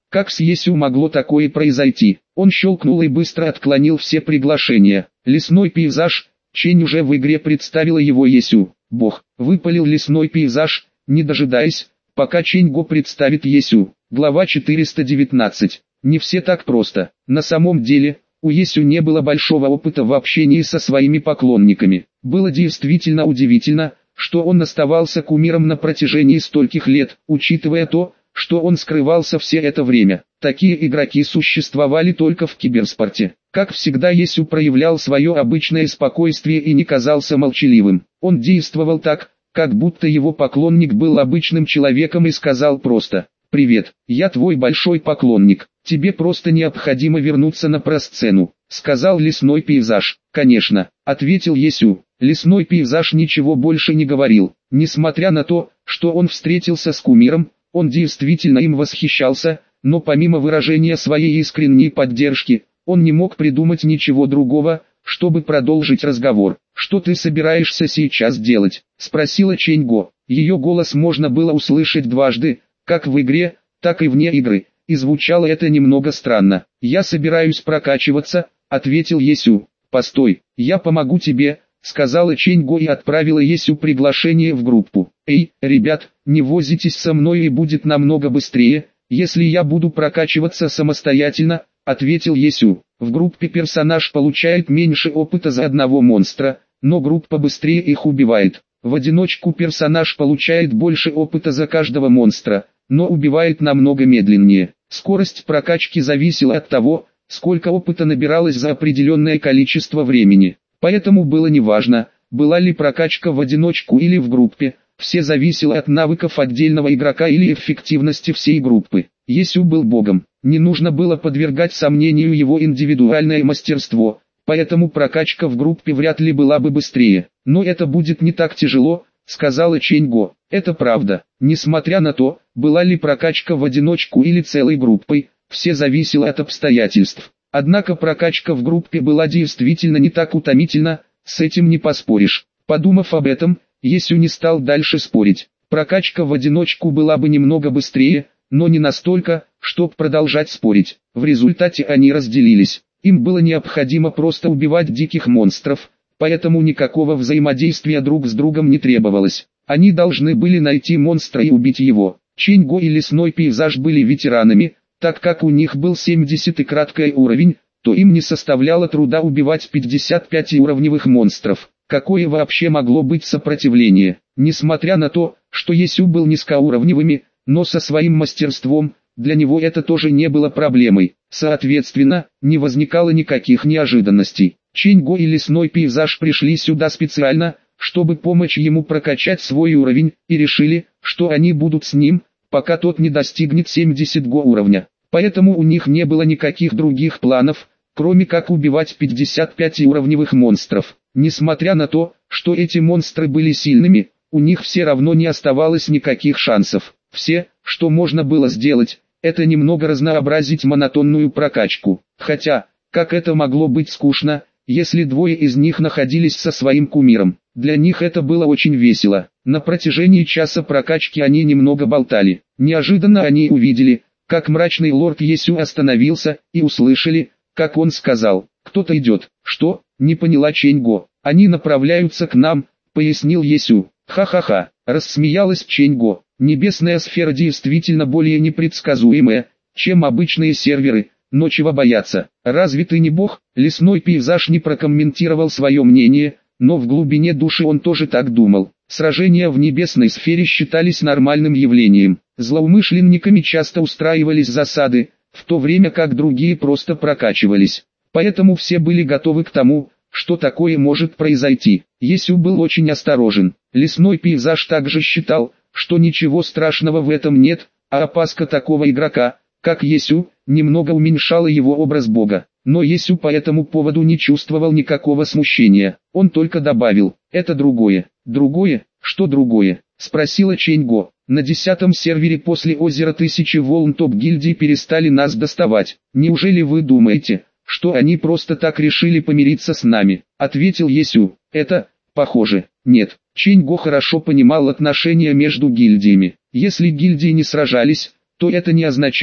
Speaker 1: Как с Есю могло такое произойти? Он щелкнул и быстро отклонил все приглашения. Лесной пейзаж. Чень уже в игре представила его Есю. Бог, выпалил лесной пейзаж, не дожидаясь, пока Чень Го представит Есю. Глава четыреста девятнадцать. Не все так просто. На самом деле, у Есю не было большого опыта в общении со своими поклонниками. Было действительно удивительно, что он оставался кумиром на протяжении стольких лет, учитывая то, что он скрывался все это время. Такие игроки существовали только в киберспорте. Как всегда, Есю проявлял свое обычное спокойствие и не казался молчаливым. Он действовал так, как будто его поклонник был обычным человеком и сказал просто: «Привет, я твой большой поклонник, тебе просто необходимо вернуться на просцену», — сказал лесной пейзаж. «Конечно», — ответил Есю. Лесной пейзаж ничего больше не говорил. Несмотря на то, что он встретился с кумиром, он действительно им восхищался, но помимо выражения своей искренней поддержки, он не мог придумать ничего другого, чтобы продолжить разговор. «Что ты собираешься сейчас делать?» — спросила Чень Го. Ее голос можно было услышать дважды, как в игре, так и вне игры, и звучало это немного странно. «Я собираюсь прокачиваться», — ответил Есю. «Постой, я помогу тебе», — сказала Чень Го и отправила Есю приглашение в группу. «Эй, ребят, не возитесь со мной и будет намного быстрее, если я буду прокачиваться самостоятельно», — ответил Есю. В группе персонаж получает меньше опыта за одного монстра, но группа быстрее их убивает. В одиночку персонаж получает больше опыта за каждого монстра, но убивает намного медленнее. Скорость прокачки зависела от того, сколько опыта набиралось за определенное количество времени. Поэтому было неважно, была ли прокачка в одиночку или в группе, все зависело от навыков отдельного игрока или эффективности всей группы. Есю был богом, не нужно было подвергать сомнению его индивидуальное мастерство, поэтому прокачка в группе вряд ли была бы быстрее. «Но это будет не так тяжело», — сказала Чень Го. Это правда, несмотря на то, была ли прокачка в одиночку или целой группой, все зависело от обстоятельств. Однако прокачка в группе была действительно не так утомительна, с этим не поспоришь. Подумав об этом, Есю не стал дальше спорить. Прокачка в одиночку была бы немного быстрее, но не настолько, чтобы продолжать спорить. В результате они разделились. Им было необходимо просто убивать диких монстров, поэтому никакого взаимодействия друг с другом не требовалось. Они должны были найти монстра и убить его. Чень Го и лесной пейзаж были ветеранами, так как у них был семьдесят и краткий уровень, то им не составляло труда убивать пятьдесят пять уровневых монстров. Какое вообще могло быть сопротивление? Несмотря на то, что Есю был низкоуровневыми, но со своим мастерством, для него это тоже не было проблемой. Соответственно, не возникало никаких неожиданностей. Чень Го и лесной пейзаж пришли сюда специально, чтобы помочь ему прокачать свой уровень, и решили, что они будут с ним, пока тот не достигнет семидесятого уровня. Поэтому у них не было никаких других планов, кроме как убивать пятьдесят пять уровневых монстров. Несмотря на то, что эти монстры были сильными, у них все равно не оставалось никаких шансов. Все, что можно было сделать, это немного разнообразить монотонную прокачку. Хотя, как это могло быть скучно, если двое из них находились со своим кумиром. Для них это было очень весело. На протяжении часа прокачки они немного болтали. Неожиданно они увидели, как мрачный лорд Есю остановился, и услышали, как он сказал: «Кто-то идет». «Что?» — не поняла Чень Го. «Они направляются к нам», — пояснил Есю. «Ха-ха-ха», — рассмеялась Чень Го. Небесная сфера действительно более непредсказуемая, чем обычные серверы, но чего бояться? Разве ты не бог? Лесной пейзаж не прокомментировал свое мнение, но в глубине души он тоже так думал. Сражения в небесной сфере считались нормальным явлением. Злоумышленниками часто устраивались засады, в то время как другие просто прокачивались. Поэтому все были готовы к тому, что такое может произойти. Есю был очень осторожен. Лесной пейзаж также считал, что ничего страшного в этом нет, а опаска такого игрока, как Есю, немного уменьшала его образ бога. Но Есю по этому поводу не чувствовал никакого смущения. Он только добавил: «Это другое». «Другое? Что другое?» — спросила Чень Го. «На десятом сервере после озера Тысячи Волн топ-гильдии перестали нас доставать. Неужели вы думаете, что они просто так решили помириться с нами?» — ответил Есю. «Это, похоже, нет». Чень Го хорошо понимал отношения между гильдиями. Если гильдии не сражались, то это не означало,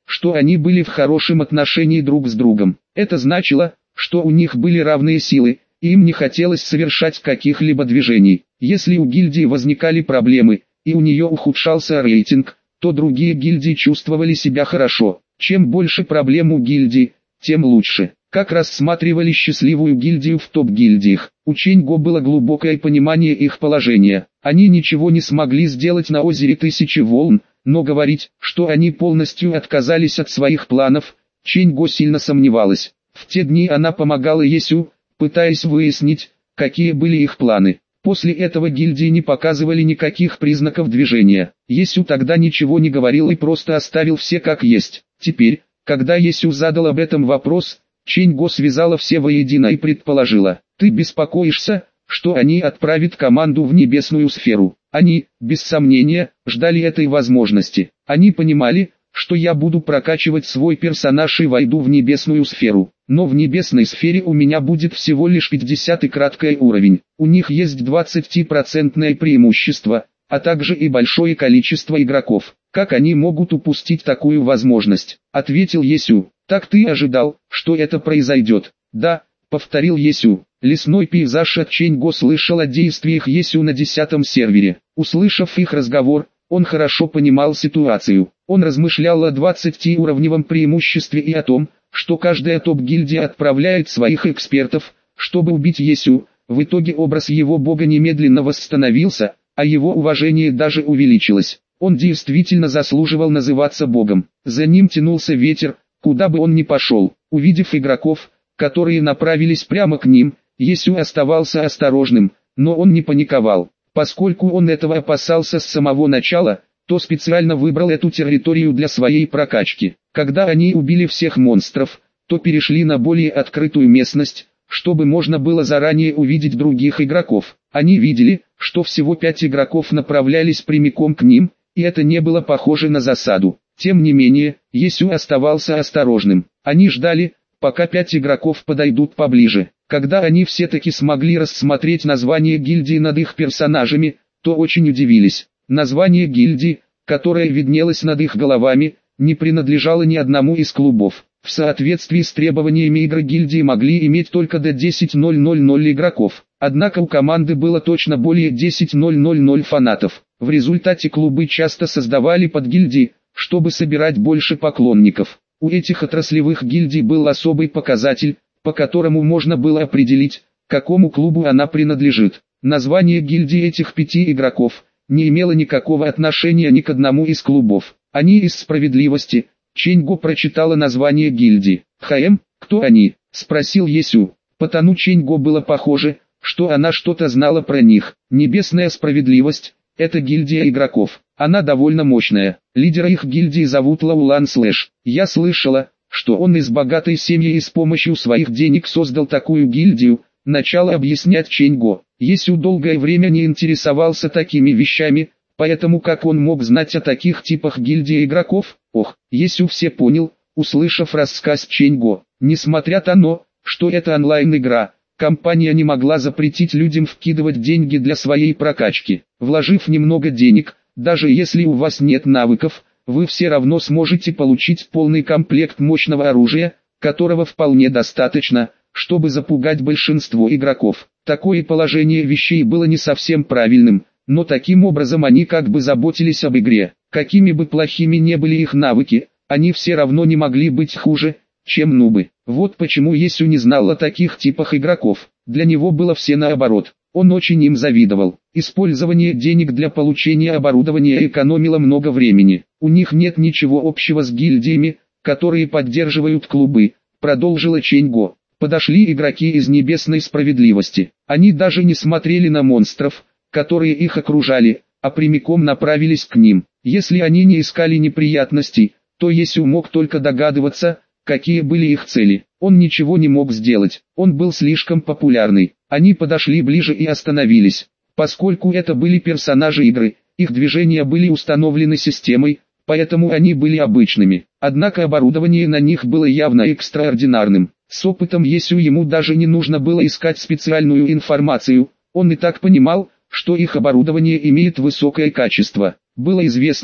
Speaker 1: что они были в хорошем отношении друг с другом. Это значило, что у них были равные силы, и им не хотелось совершать каких-либо движений. Если у гильдии возникали проблемы, и у нее ухудшался рейтинг, то другие гильдии чувствовали себя хорошо. Чем больше проблем у гильдии, тем лучше. Как рассматривали счастливую гильдию в топ-гильдиях. У Чэньго было глубокое понимание их положения. Они ничего не смогли сделать на озере Тысячи Волн, но говорить, что они полностью отказались от своих планов, Чэньго сильно сомневалась. В те дни она помогала Есю, пытаясь выяснить, какие были их планы. После этого гильдии не показывали никаких признаков движения. Есю тогда ничего не говорил и просто оставил все как есть. Теперь, когда Есю задал об этом вопрос, Чэньго связала все воедино и предположила: «Ты беспокоишься, что они отправят команду в небесную сферу?» Они, без сомнения, ждали этой возможности. Они понимали, что я буду прокачивать свой персонаж и войду в небесную сферу. Но в небесной сфере у меня будет всего лишь пятидесятый краткий уровень. У них есть двадцатипроцентное преимущество, а также и большое количество игроков. Как они могут упустить такую возможность? Ответил Есю. Так ты ожидал, что это произойдет? Да, повторил Есю. Лесной пейзаж от Чэньго слышал о действиях Есю на десятом сервере. Услышав их разговор, он хорошо понимал ситуацию. Он размышлял о двадцатиуровневом преимуществе и о том, что каждая топ-гильдия отправляет своих экспертов, чтобы убить Есю. В итоге образ его бога немедленно восстановился, а его уважение даже увеличилось. Он действительно заслуживал называться богом. За ним тянулся ветер, куда бы он ни пошел. Увидев игроков, которые направились прямо к ним, Есю оставался осторожным, но он не паниковал. Поскольку он этого опасался с самого начала, то специально выбрал эту территорию для своей прокачки. Когда они убили всех монстров, то перешли на более открытую местность, чтобы можно было заранее увидеть других игроков. Они видели, что всего пять игроков направлялись прямиком к ним, и это не было похоже на засаду. Тем не менее, Есю оставался осторожным. Они ждали, пока пять игроков подойдут поближе. Когда они все-таки смогли рассмотреть название гильдии над их персонажами, то очень удивились. Название гильдии, которое виднелось над их головами, не принадлежало ни одному из клубов. В соответствии с требованиями игры гильдии могли иметь только до десять тысяч игроков. Однако у команды было точно более десять тысяч фанатов. В результате клубы часто создавали подгильдии, чтобы собирать больше поклонников. У этих отраслевых гильдий был особый показатель, по которому можно было определить, какому клубу она принадлежит. Название гильдии этих пяти игроков не имело никакого отношения ни к одному из клубов. Они из справедливости. Чэньго прочитала название гильдии. «Хаэм, кто они?» – спросил Есю. Потому Чэньго было похоже, что она что-то знала про них. Небесная справедливость – это гильдия игроков. Она довольно мощная. Лидера их гильдии зовут Лаулан Слэш. Я слышала, что он из богатой семьи и с помощью своих денег создал такую гильдию. Начало объяснять Чэньго. Есю долгое время не интересовался такими вещами, поэтому как он мог знать о таких типах гильдии игроков? Ох, Есю все понял, услышав рассказ Чэньго. Несмотря на то, что это онлайн-игра, компания не могла запретить людям вкидывать деньги для своей прокачки. Вложив немного денег, даже если у вас нет навыков, вы все равно сможете получить полный комплект мощного оружия, которого вполне достаточно, чтобы запугать большинство игроков. Такое положение вещей было не совсем правильным, но таким образом они как бы заботились об игре. Какими бы плохими не были их навыки, они все равно не могли быть хуже, чем нубы. Вот почему Есю не знал о таких типах игроков. Для него было все наоборот. Он очень им завидовал. Использование денег для получения оборудования экономило много времени. У них нет ничего общего с гильдиями, которые поддерживают клубы, продолжила Чэньго. Подошли игроки из Небесной Справедливости. Они даже не смотрели на монстров, которые их окружали, а прямиком направились к ним. Если они не искали неприятностей, то Есю мог только догадываться, какие были их цели. Он ничего не мог сделать, он был слишком популярный. Они подошли ближе и остановились. Поскольку это были персонажи игры, их движения были установлены системой, поэтому они были обычными. Однако оборудование на них было явно экстраординарным. С опытом Есю ему даже не нужно было искать специальную информацию, он и так понимал, что их оборудование имеет высокое качество. Было известно,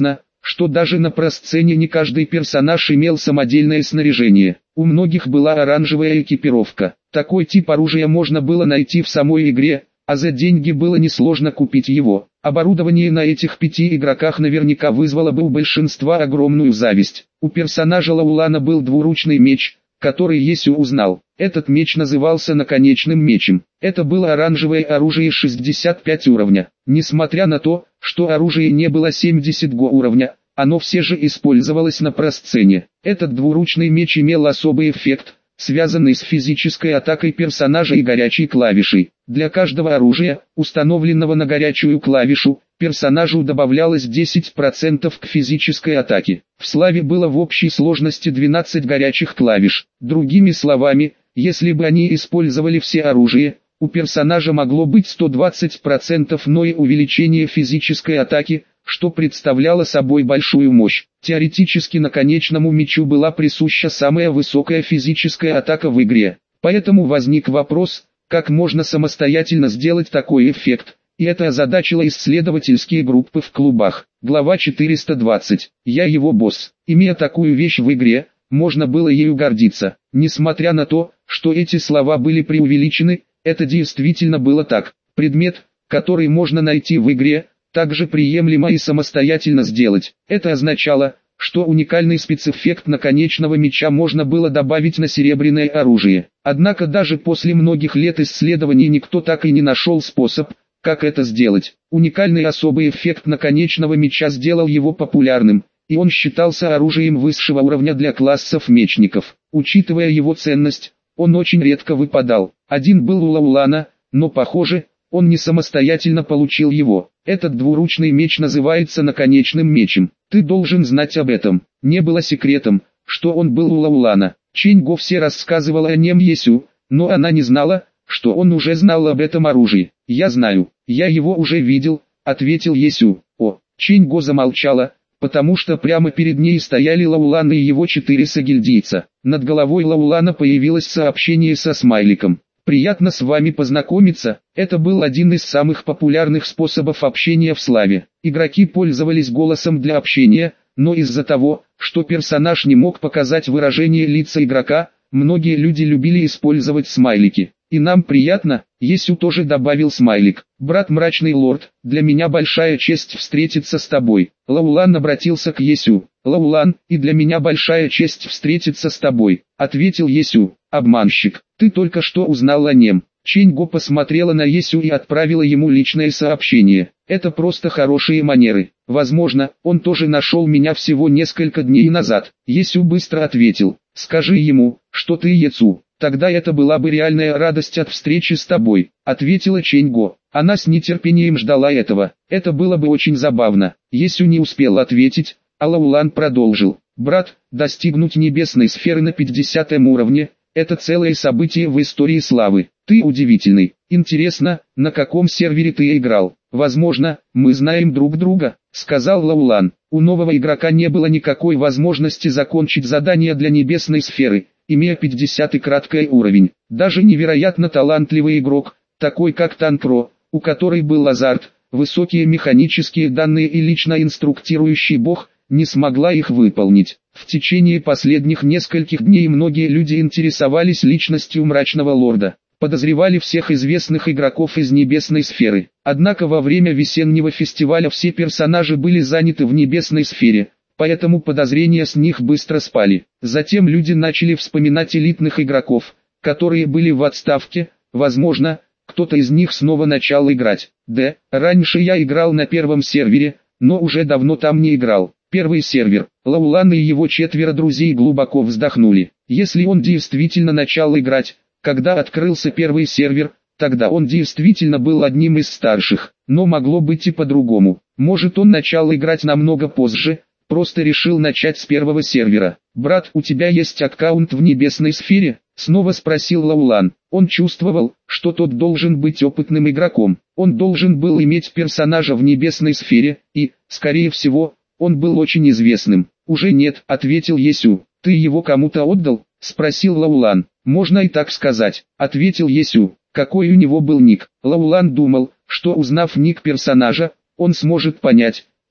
Speaker 1: что даже на просцене не каждый персонаж имел самодельное снаряжение. У многих была оранжевая экипировка. Такой тип оружия можно было найти в самой игре, а за деньги было несложно купить его. Оборудование на этих пяти игроках наверняка вызвало бы у большинства огромную зависть. У персонажа Лаулана был двуручный меч, который Есю узнал. Этот меч назывался наконечным мечем. Это было оранжевое оружие шестьдесят пять уровня. Несмотря на то, что оружие не было семьдесят го уровня, оно все же использовалось на просцене. Этот двуручный меч имел особый эффект, связанный с физической атакой персонажа и горячей клавишей. Для каждого оружия, установленного на горячую клавишу, персонажу добавлялось десять процентов к физической атаке. В Славе было в общей сложности двенадцать горячих клавиш. Другими словами, если бы они использовали все оружие, у персонажа могло быть сто двадцать процентов, но и увеличение физической атаки, что представляло собой большую мощь. Теоретически наконечному мечу была присуща самая высокая физическая атака в игре. Поэтому возник вопрос, как можно самостоятельно сделать такой эффект, и это озадачило исследовательские группы в клубах. Глава четыреста двадцать. Я его босс. Имея такую вещь в игре, можно было ею гордиться. Несмотря на то, что эти слова были преувеличены, это действительно было так. Предмет, который можно найти в игре, также приемлемо и самостоятельно сделать. Это означало, что уникальный спецэффект наконечного меча можно было добавить на серебряное оружие. Однако даже после многих лет исследований никто так и не нашел способ, как это сделать. Уникальный особый эффект наконечного меча сделал его популярным, и он считался оружием высшего уровня для классов мечников. Учитывая его ценность, он очень редко выпадал. Один был у Лаулана, но похоже, он не самостоятельно получил его. Этот двуручный меч называется наконечным мечем. Ты должен знать об этом. Не было секретом, что он был у Лаулана. Чэнь-Го все рассказывала о нем Есю, но она не знала, что он уже знал об этом оружии. «Я знаю, я его уже видел», — ответил Есю. О, Чэнь-Го замолчала, потому что прямо перед ней стояли Лаулан и его четыре сагильдийца. Над головой Лаулана появилось сообщение со смайликом. «Приятно с вами познакомиться». Это был один из самых популярных способов общения в Славе. Игроки пользовались голосом для общения, но из-за того, что персонаж не мог показать выражение лица игрока, многие люди любили использовать смайлики. «И нам приятно», — Есю тоже добавил смайлик. «Брат Мрачный Лорд, для меня большая честь встретиться с тобой». Лаулан обратился к Есю. «Лаулан, и для меня большая честь встретиться с тобой», — ответил Есю. «Обманщик, ты только что узнал о нем». Чэнь-Го посмотрела на Есю и отправила ему личное сообщение. «Это просто хорошие манеры. Возможно, он тоже нашел меня всего несколько дней назад». Есю быстро ответил. «Скажи ему, что ты Ецу. Тогда это была бы реальная радость от встречи с тобой», — ответила Чэнь-Го. Она с нетерпением ждала этого. Это было бы очень забавно. Есю не успел ответить, а Лаулан продолжил. «Брат, достигнуть небесной сферы на пятидесятом уровне — это целое событие в истории Славы. Ты удивительный. Интересно, на каком сервере ты играл? Возможно, мы знаем друг друга», — сказал Лаулан. У нового игрока не было никакой возможности закончить задание для небесной сферы, имея пятидесятый краткий уровень. Даже невероятно талантливый игрок, такой как Танкро, у которой был азарт, высокие механические данные и лично инструктирующий бог, не смогла их выполнить. В течение последних нескольких дней многие люди интересовались личностью Мрачного Лорда, подозревали всех известных игроков из небесной сферы. Однако во время весеннего фестиваля все персонажи были заняты в небесной сфере, поэтому подозрения с них быстро спали. Затем люди начали вспоминать элитных игроков, которые были в отставке. Возможно, кто-то из них снова начал играть. Д. Раньше я играл на первом сервере, но уже давно там не играл. Первый сервер. Лаулан и его четверо друзей глубоко вздохнули. Если он действительно начал играть, когда открылся первый сервер, тогда он действительно был одним из старших. Но могло быть и по-другому. Может, он начал играть намного позже, просто решил начать с первого сервера. «Брат, у тебя есть аккаунт в небесной сфере?» — снова спросил Лаулан. Он чувствовал, что тот должен быть опытным игроком. Он должен был иметь персонажа в небесной сфере, и, скорее всего, он был очень известным. «Уже нет», — ответил Есю. «Ты его кому-то отдал?» — спросил Лаулан. «Можно и так сказать», — ответил Есю. Какой у него был ник? Лаулан думал, что узнав ник персонажа, он сможет понять,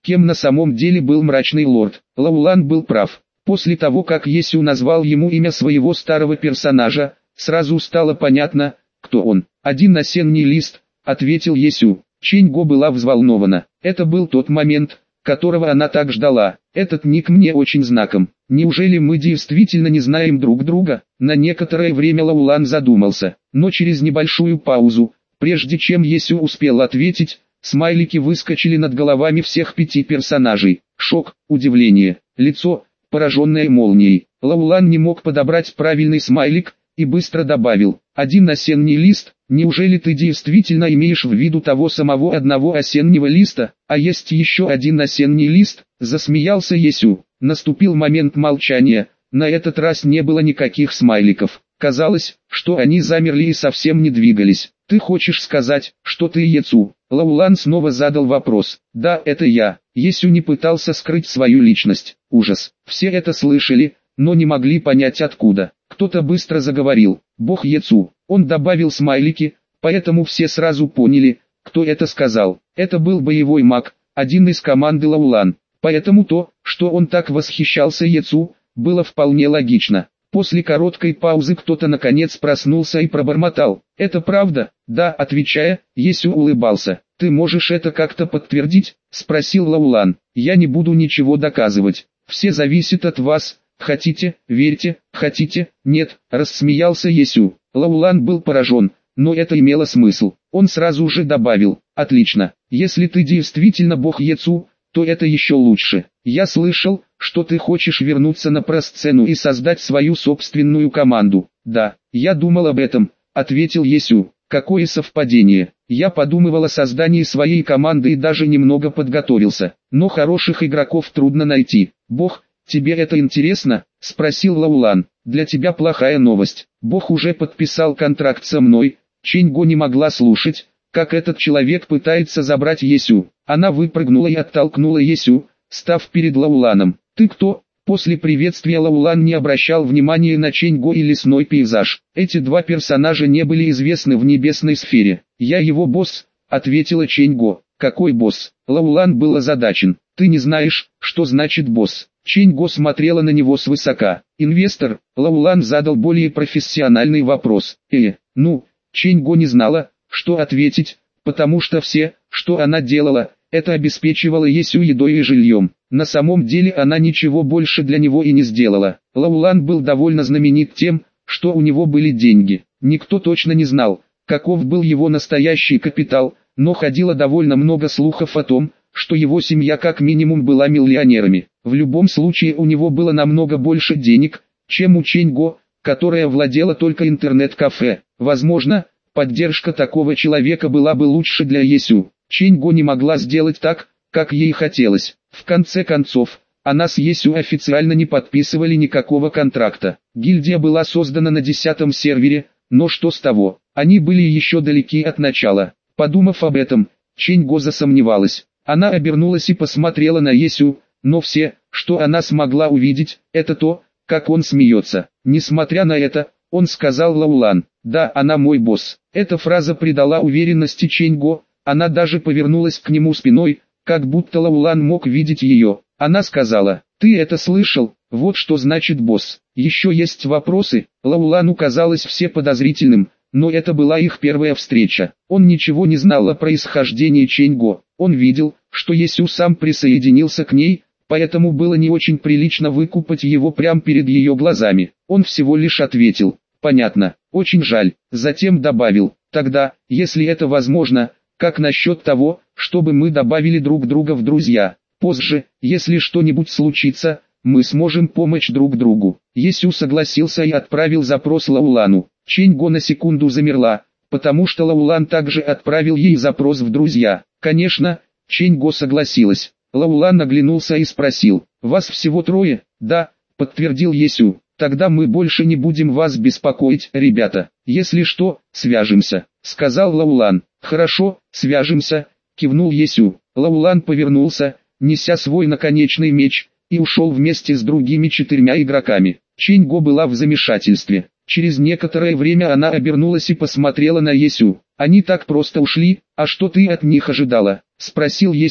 Speaker 1: кем на самом деле был мрачный лорд. Лаулан был прав. После того, как Есю назвал ему имя своего старого персонажа, сразу стало понятно, кто он. «Один осенний лист», — ответил Есю. Чэнь-Го была взволнована. Это был тот момент, которого она так ждала. «Этот ник мне очень знаком. Неужели мы действительно не знаем друг друга?» На некоторое время Лаулан задумался, но через небольшую паузу, прежде чем Есю успел ответить, смайлики выскочили над головами всех пяти персонажей. Шок, удивление, лицо, пораженное молнией. Лаулан не мог подобрать правильный смайлик, и быстро добавил: «Один осенний лист, неужели ты действительно имеешь в виду того самого одного осеннего листа, а есть еще один осенний лист?» Засмеялся Есю. Наступил момент молчания, на этот раз не было никаких смайликов. Казалось, что они замерли и совсем не двигались. «Ты хочешь сказать, что ты Ецу?» Лаулан снова задал вопрос. «Да, это я». Есю не пытался скрыть свою личность. Ужас. Все это слышали, но не могли понять откуда. Кто-то быстро заговорил: «Бог Ецу». Он добавил смайлики, поэтому все сразу поняли, кто это сказал. Это был боевой маг, один из команды Лаулан. Поэтому то, что он так восхищался Ецу, было вполне логично. После короткой паузы кто-то наконец проснулся и пробормотал: «Это правда?» «Да», отвечая, Есю улыбался. «Ты можешь это как-то подтвердить?» — спросил Лаулан. «Я не буду ничего доказывать. Все зависит от вас. Хотите, верьте, хотите, нет», — рассмеялся Есю. Лаулан был поражен, но это имело смысл. Он сразу же добавил: «Отлично. Если ты действительно бог Ецу, то это еще лучше. Я слышал, что ты хочешь вернуться на просцену и создать свою собственную команду». «Да, я думал об этом», — ответил Есю. «Какое совпадение. Я подумывал о создании своей команды и даже немного подготовился. Но хороших игроков трудно найти. Бог, тебе это интересно?» — спросил Лаулан. «Для тебя плохая новость. Бог уже подписал контракт со мной». Чэнь-Го не могла слушать, как этот человек пытается забрать Есю. Она выпрыгнула и оттолкнула Есю, став перед Лауланом. «Ты кто?» После приветствия Лаулан не обращал внимания на Чэнь-Го и лесной пейзаж. Эти два персонажа не были известны в небесной сфере. «Я его босс», — ответила Чэнь-Го. «Какой босс?» Лаулан был озадачен. «Ты не знаешь, что значит босс?» Чэнь-Го смотрела на него свысока. «Инвестор?» Лаулан задал более профессиональный вопрос. «Э, ну...» Чэнь-Го не знала, что ответить, потому что все, что она делала, это обеспечивало Есю едой и жильем. На самом деле она ничего больше для него и не сделала. Лаулан был довольно знаменит тем, что у него были деньги. Никто точно не знал, каков был его настоящий капитал, но ходило довольно много слухов о том, что его семья как минимум была миллионерами. В любом случае у него было намного больше денег, чем у Чэнь-Го, которая владела только интернет-кафе. Возможно, поддержка такого человека была бы лучше для Есю. Чэнь-Го не могла сделать так, как ей хотелось. В конце концов, она с Есю официально не подписывали никакого контракта. Гильдия была создана на десятом сервере, но что с того? Они были еще далеки от начала. Подумав об этом, Чэнь-Го засомневалась. Она обернулась и посмотрела на Есю, но все, что она смогла увидеть, это то, как он смеется. Несмотря на это, он сказал Лаулан: «Да, она мой босс». Эта фраза придала уверенности Чэнь-Го, она даже повернулась к нему спиной, как будто Лаулан мог видеть ее. Она сказала: «Ты это слышал? Вот что значит босс. Еще есть вопросы?» Лаулану казалось все подозрительным, но это была их первая встреча. Он ничего не знал о происхождении Чэнь-Го. Он видел, что Есю сам присоединился к ней, поэтому было не очень прилично выкупать его прямо перед ее глазами. Он всего лишь ответил: «Понятно, очень жаль». Затем добавил: «Тогда, если это возможно, как насчет того, чтобы мы добавили друг друга в друзья? Позже, если что-нибудь случится, мы сможем помочь друг другу». Есю согласился и отправил запрос Лаулану. Чэнь-Го на секунду замерла, потому что Лаулан также отправил ей запрос в друзья. Конечно, Чэнь-Го согласилась. Лаулан оглянулся и спросил: «Вас всего трое?» «Да», — подтвердил Есю. «Тогда мы больше не будем вас беспокоить, ребята. Если что, свяжемся», — сказал Лаулан. «Хорошо, свяжемся», — кивнул Есю. Лаулан повернулся, неся свой наконечный меч, и ушел вместе с другими четырьмя игроками. Чэнь-Го была в замешательстве. Через некоторое время она обернулась и посмотрела на Есю. «Они так просто ушли, а что ты от них ожидала?» — спросил Есю.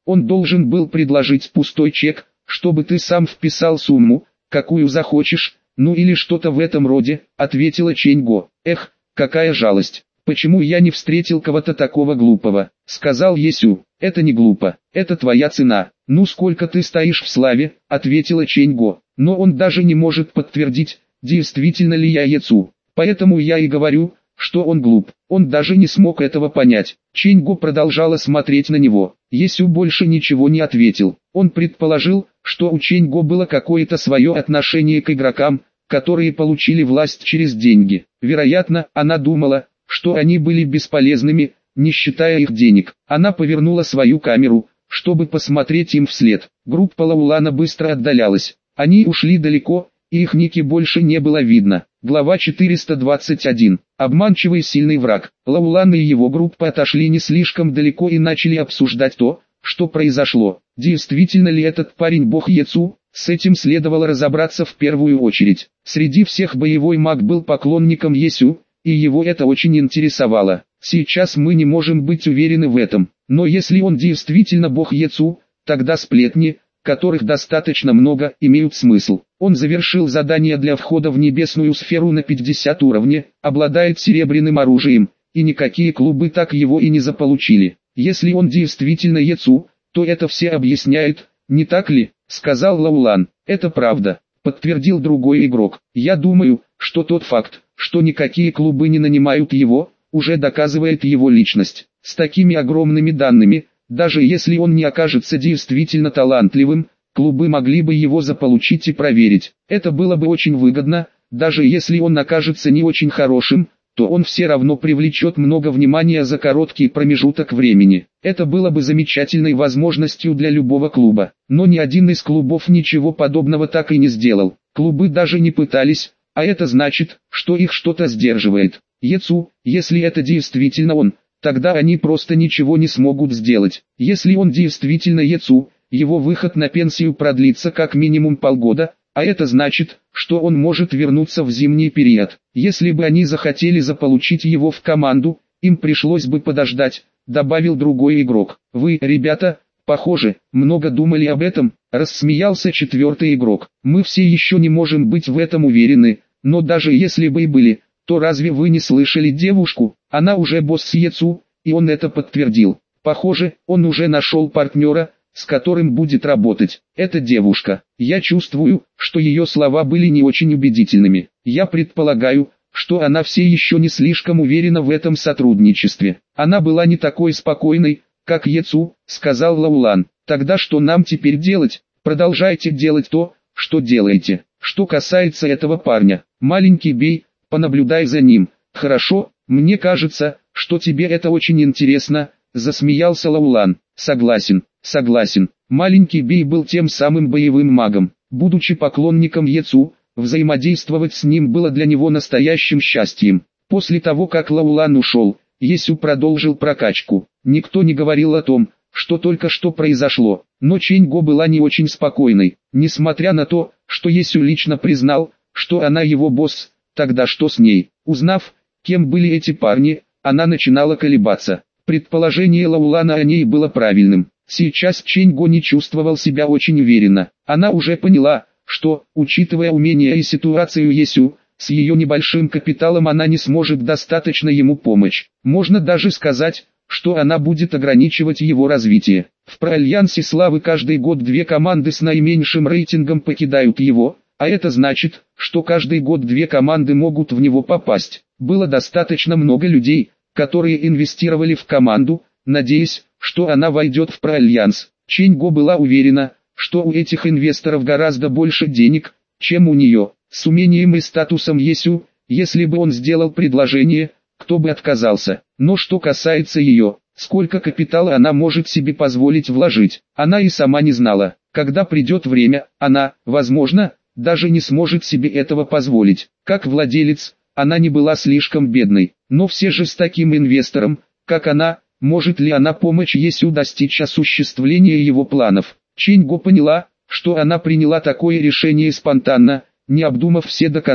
Speaker 1: Он должен был предложить пустой чек, чтобы ты сам вписал сумму, какую захочешь, ну или что-то в этом роде, ответила Чэнь-Го. Эх, какая жалость. Почему я не встретил кого-то такого глупого, сказал Есю. Это не глупо, это твоя цена. Ну сколько ты стоишь в славе, ответила Чэнь-Го. Но он даже не может подтвердить, действительно ли я Ецу. Поэтому я и говорю, что он глуп. Он даже не смог этого понять. Чэнь-Го продолжала смотреть на него. Есю больше ничего не ответил. Он предположил, что у Чэнь-Го было какое-то свое отношение к игрокам, которые получили власть через деньги. Вероятно, она думала, что они были бесполезными, не считая их денег. Она повернула свою камеру, чтобы посмотреть им вслед. Группа Лаулана быстро отдалялась. Они ушли далеко, и их ники больше не было видно. Глава четыреста двадцать один. Обманчивый сильный враг. Лаулан и его группа отошли не слишком далеко и начали обсуждать то, что произошло. Действительно ли этот парень бог Ецу? С этим следовало разобраться в первую очередь. Среди всех боевой маг был поклонником Есю, и его это очень интересовало. Сейчас мы не можем быть уверены в этом, но если он действительно бог Ецу, тогда сплетни, которых достаточно много, имеют смысл. Он завершил задание для входа в небесную сферу на пятьдесят уровне, обладает серебряным оружием, и никакие клубы так его и не заполучили. Если он действительно Ецу, то это все объясняет, не так ли, сказал Лаулан. Это правда, подтвердил другой игрок. Я думаю, что тот факт, что никакие клубы не нанимают его, уже доказывает его личность. С такими огромными данными, даже если он не окажется действительно талантливым, клубы могли бы его заполучить и проверить. Это было бы очень выгодно, даже если он окажется не очень хорошим, то он все равно привлечет много внимания за короткий промежуток времени. Это было бы замечательной возможностью для любого клуба. Но ни один из клубов ничего подобного так и не сделал. Клубы даже не пытались, а это значит, что их что-то сдерживает. Ецу, если это действительно он, тогда они просто ничего не смогут сделать. Если он действительно Ецу, его выход на пенсию продлится как минимум полгода, а это значит, что он может вернуться в зимний период. Если бы они захотели заполучить его в команду, им пришлось бы подождать, добавил другой игрок. Вы, ребята, похоже, много думали об этом, рассмеялся четвертый игрок. Мы все еще не можем быть в этом уверены, но даже если бы и были, то разве вы не слышали девушку? Она уже босс Ецу, и он это подтвердил. Похоже, он уже нашел партнера, с которым будет работать. Это девушка. Я чувствую, что ее слова были не очень убедительными. Я предполагаю, что она все еще не слишком уверена в этом сотрудничестве. Она была не такой спокойной, как Ецу, сказал Лаулан. Тогда что нам теперь делать? Продолжайте делать то, что делаете. Что касается этого парня, маленький Бей, понаблюдай за ним. Хорошо, мне кажется, что тебе это очень интересно, засмеялся Лаулан. Согласен, согласен. Маленький Бей был тем самым боевым магом. Будучи поклонником Ецу, взаимодействовать с ним было для него настоящим счастьем. После того, как Лаулан ушел, Есю продолжил прокачку. Никто не говорил о том, что только что произошло, но Чэнь-Го была не очень спокойной. Несмотря на то, что Есю лично признал, что она его босс, тогда что с ней? Узнав, кем были эти парни, она начинала колебаться. Предположение Лаулана о ней было правильным. Сейчас Чэнь-Го не чувствовал себя очень уверенно. Она уже поняла, что, учитывая умения и ситуацию Есю, с ее небольшим капиталом она не сможет достаточно ему помочь. Можно даже сказать, что она будет ограничивать его развитие. В Проальянсе Славы каждый год две команды с наименьшим рейтингом покидают его, а это значит, что каждый год две команды могут в него попасть. Было достаточно много людей, которые инвестировали в команду, надеясь, что она войдет в Проальянс. Чэнь-Го была уверена, что у этих инвесторов гораздо больше денег, чем у нее. С умением и статусом Есю, если бы он сделал предложение, кто бы отказался. Но что касается ее, сколько капитала она может себе позволить вложить, она и сама не знала. Когда придет время, она, возможно, даже не сможет себе этого позволить. Как владелец, она не была слишком бедной, но все же с таким инвестором, как она, может ли она помочь Есю достичь осуществления его планов? Чэнь-Го поняла, что она приняла такое решение спонтанно, не обдумав все до конца.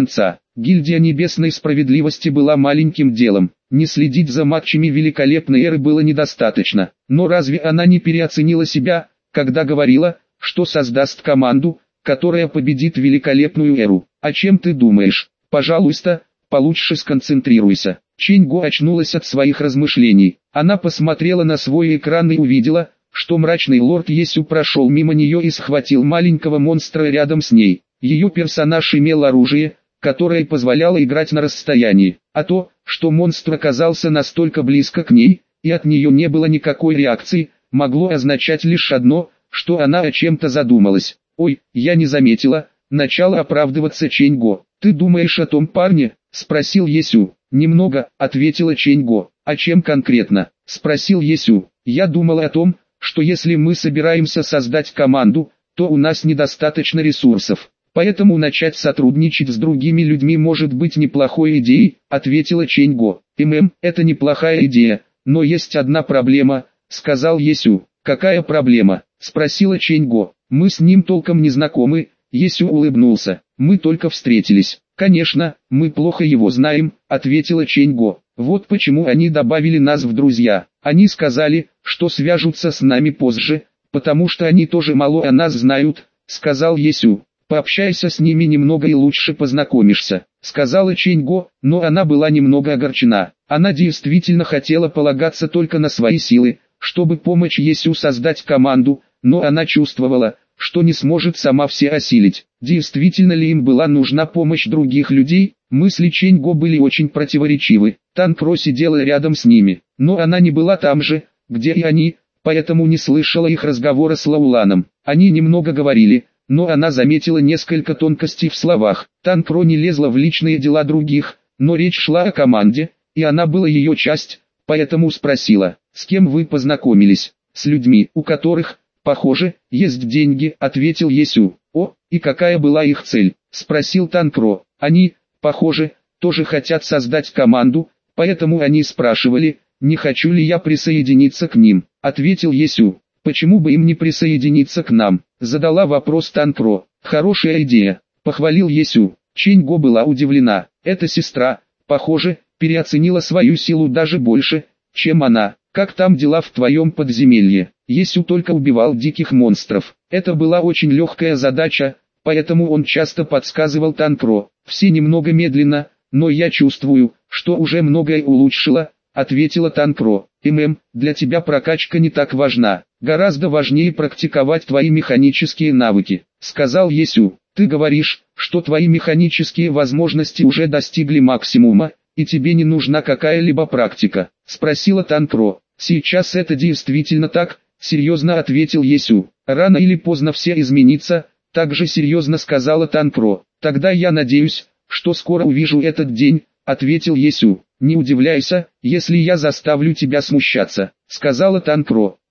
Speaker 1: Гильдия Небесной Справедливости была маленьким делом. Не следить за матчами великолепной эры было недостаточно. Но разве она не переоценила себя, когда говорила, что создаст команду, которая победит великолепную эру? О чем ты думаешь? Пожалуйста, получше сконцентрируйся. Чэнь Го очнулась от своих размышлений. Она посмотрела на свой экран и увидела, что мрачный лорд Есю прошел мимо нее и схватил маленького монстра рядом с ней. Ее персонаж имел оружие, которое позволяло играть на расстоянии. А то, что монстр оказался настолько близко к ней, и от нее не было никакой реакции, могло означать лишь одно, что она о чем-то задумалась. «Ой, я не заметила», — начала оправдываться Чэнь Го. «Ты думаешь о том парне?» — спросил Есю. «Немного», — ответила Чэнь Го. «А чем конкретно?» — спросил Есю. «Я думала о том, что если мы собираемся создать команду, то у нас недостаточно ресурсов. Поэтому начать сотрудничать с другими людьми может быть неплохой идеей», — ответила Чэнь Го. «ММ, это неплохая идея, но есть одна проблема», — сказал Есю. «Какая проблема?» — спросила Чэнь Го. «Мы с ним толком не знакомы», — Есю улыбнулся. «Мы только встретились». «Конечно, мы плохо его знаем», — ответила Чэнь Го. «Вот почему они добавили нас в друзья. Они сказали, что свяжутся с нами позже, потому что они тоже мало о нас знают», — сказал Есю. «Пообщайся с ними немного и лучше познакомишься», — сказала Чэнь Го, но она была немного огорчена. Она действительно хотела полагаться только на свои силы, чтобы помочь Есю создать команду, но она чувствовала, что не сможет сама все осилить. Действительно ли им была нужна помощь других людей? Мысли Чэнь Го были очень противоречивы. Тан Про сидела рядом с ними, но она не была там же, где и они, поэтому не слышала их разговора с Лауланом. Они немного говорили, но она заметила несколько тонкостей в словах. Тан Про не лезла в личные дела других, но речь шла о команде, и она была ее часть, поэтому спросила: «С кем вы познакомились?» «С людьми, у которых, похоже, есть деньги», — ответил Есю. «О, и какая была их цель?» — спросил Тан Про. «Они, похоже, тоже хотят создать команду, поэтому они спрашивали, не хочу ли я присоединиться к ним», — ответил Есю. «Почему бы им не присоединиться к нам?» — задала вопрос Тан Про. «Хорошая идея», — похвалил Есю. Чэнь Го была удивлена. Эта сестра, похоже, переоценила свою силу даже больше, чем она. «Как там дела в твоем подземелье?» Есю только убивал диких монстров. Это была очень легкая задача, поэтому он часто подсказывал Тан Про. «Все немного медленно, но я чувствую, что уже многое улучшило», — ответила Тан Про. «ММ, для тебя прокачка не так важна. Гораздо важнее практиковать твои механические навыки», — сказал Есю. «Ты говоришь, что твои механические возможности уже достигли максимума, и тебе не нужна какая-либо практика?» — спросила Тан Про. «Сейчас это действительно так», — серьезно ответил Есю. «Рано или поздно все изменится», — также серьезно сказала Тан Про. «Тогда я надеюсь, что скоро увижу этот день», — ответил Есю. «Не удивляйся, если я заставлю тебя смущаться», — сказала Тан Про.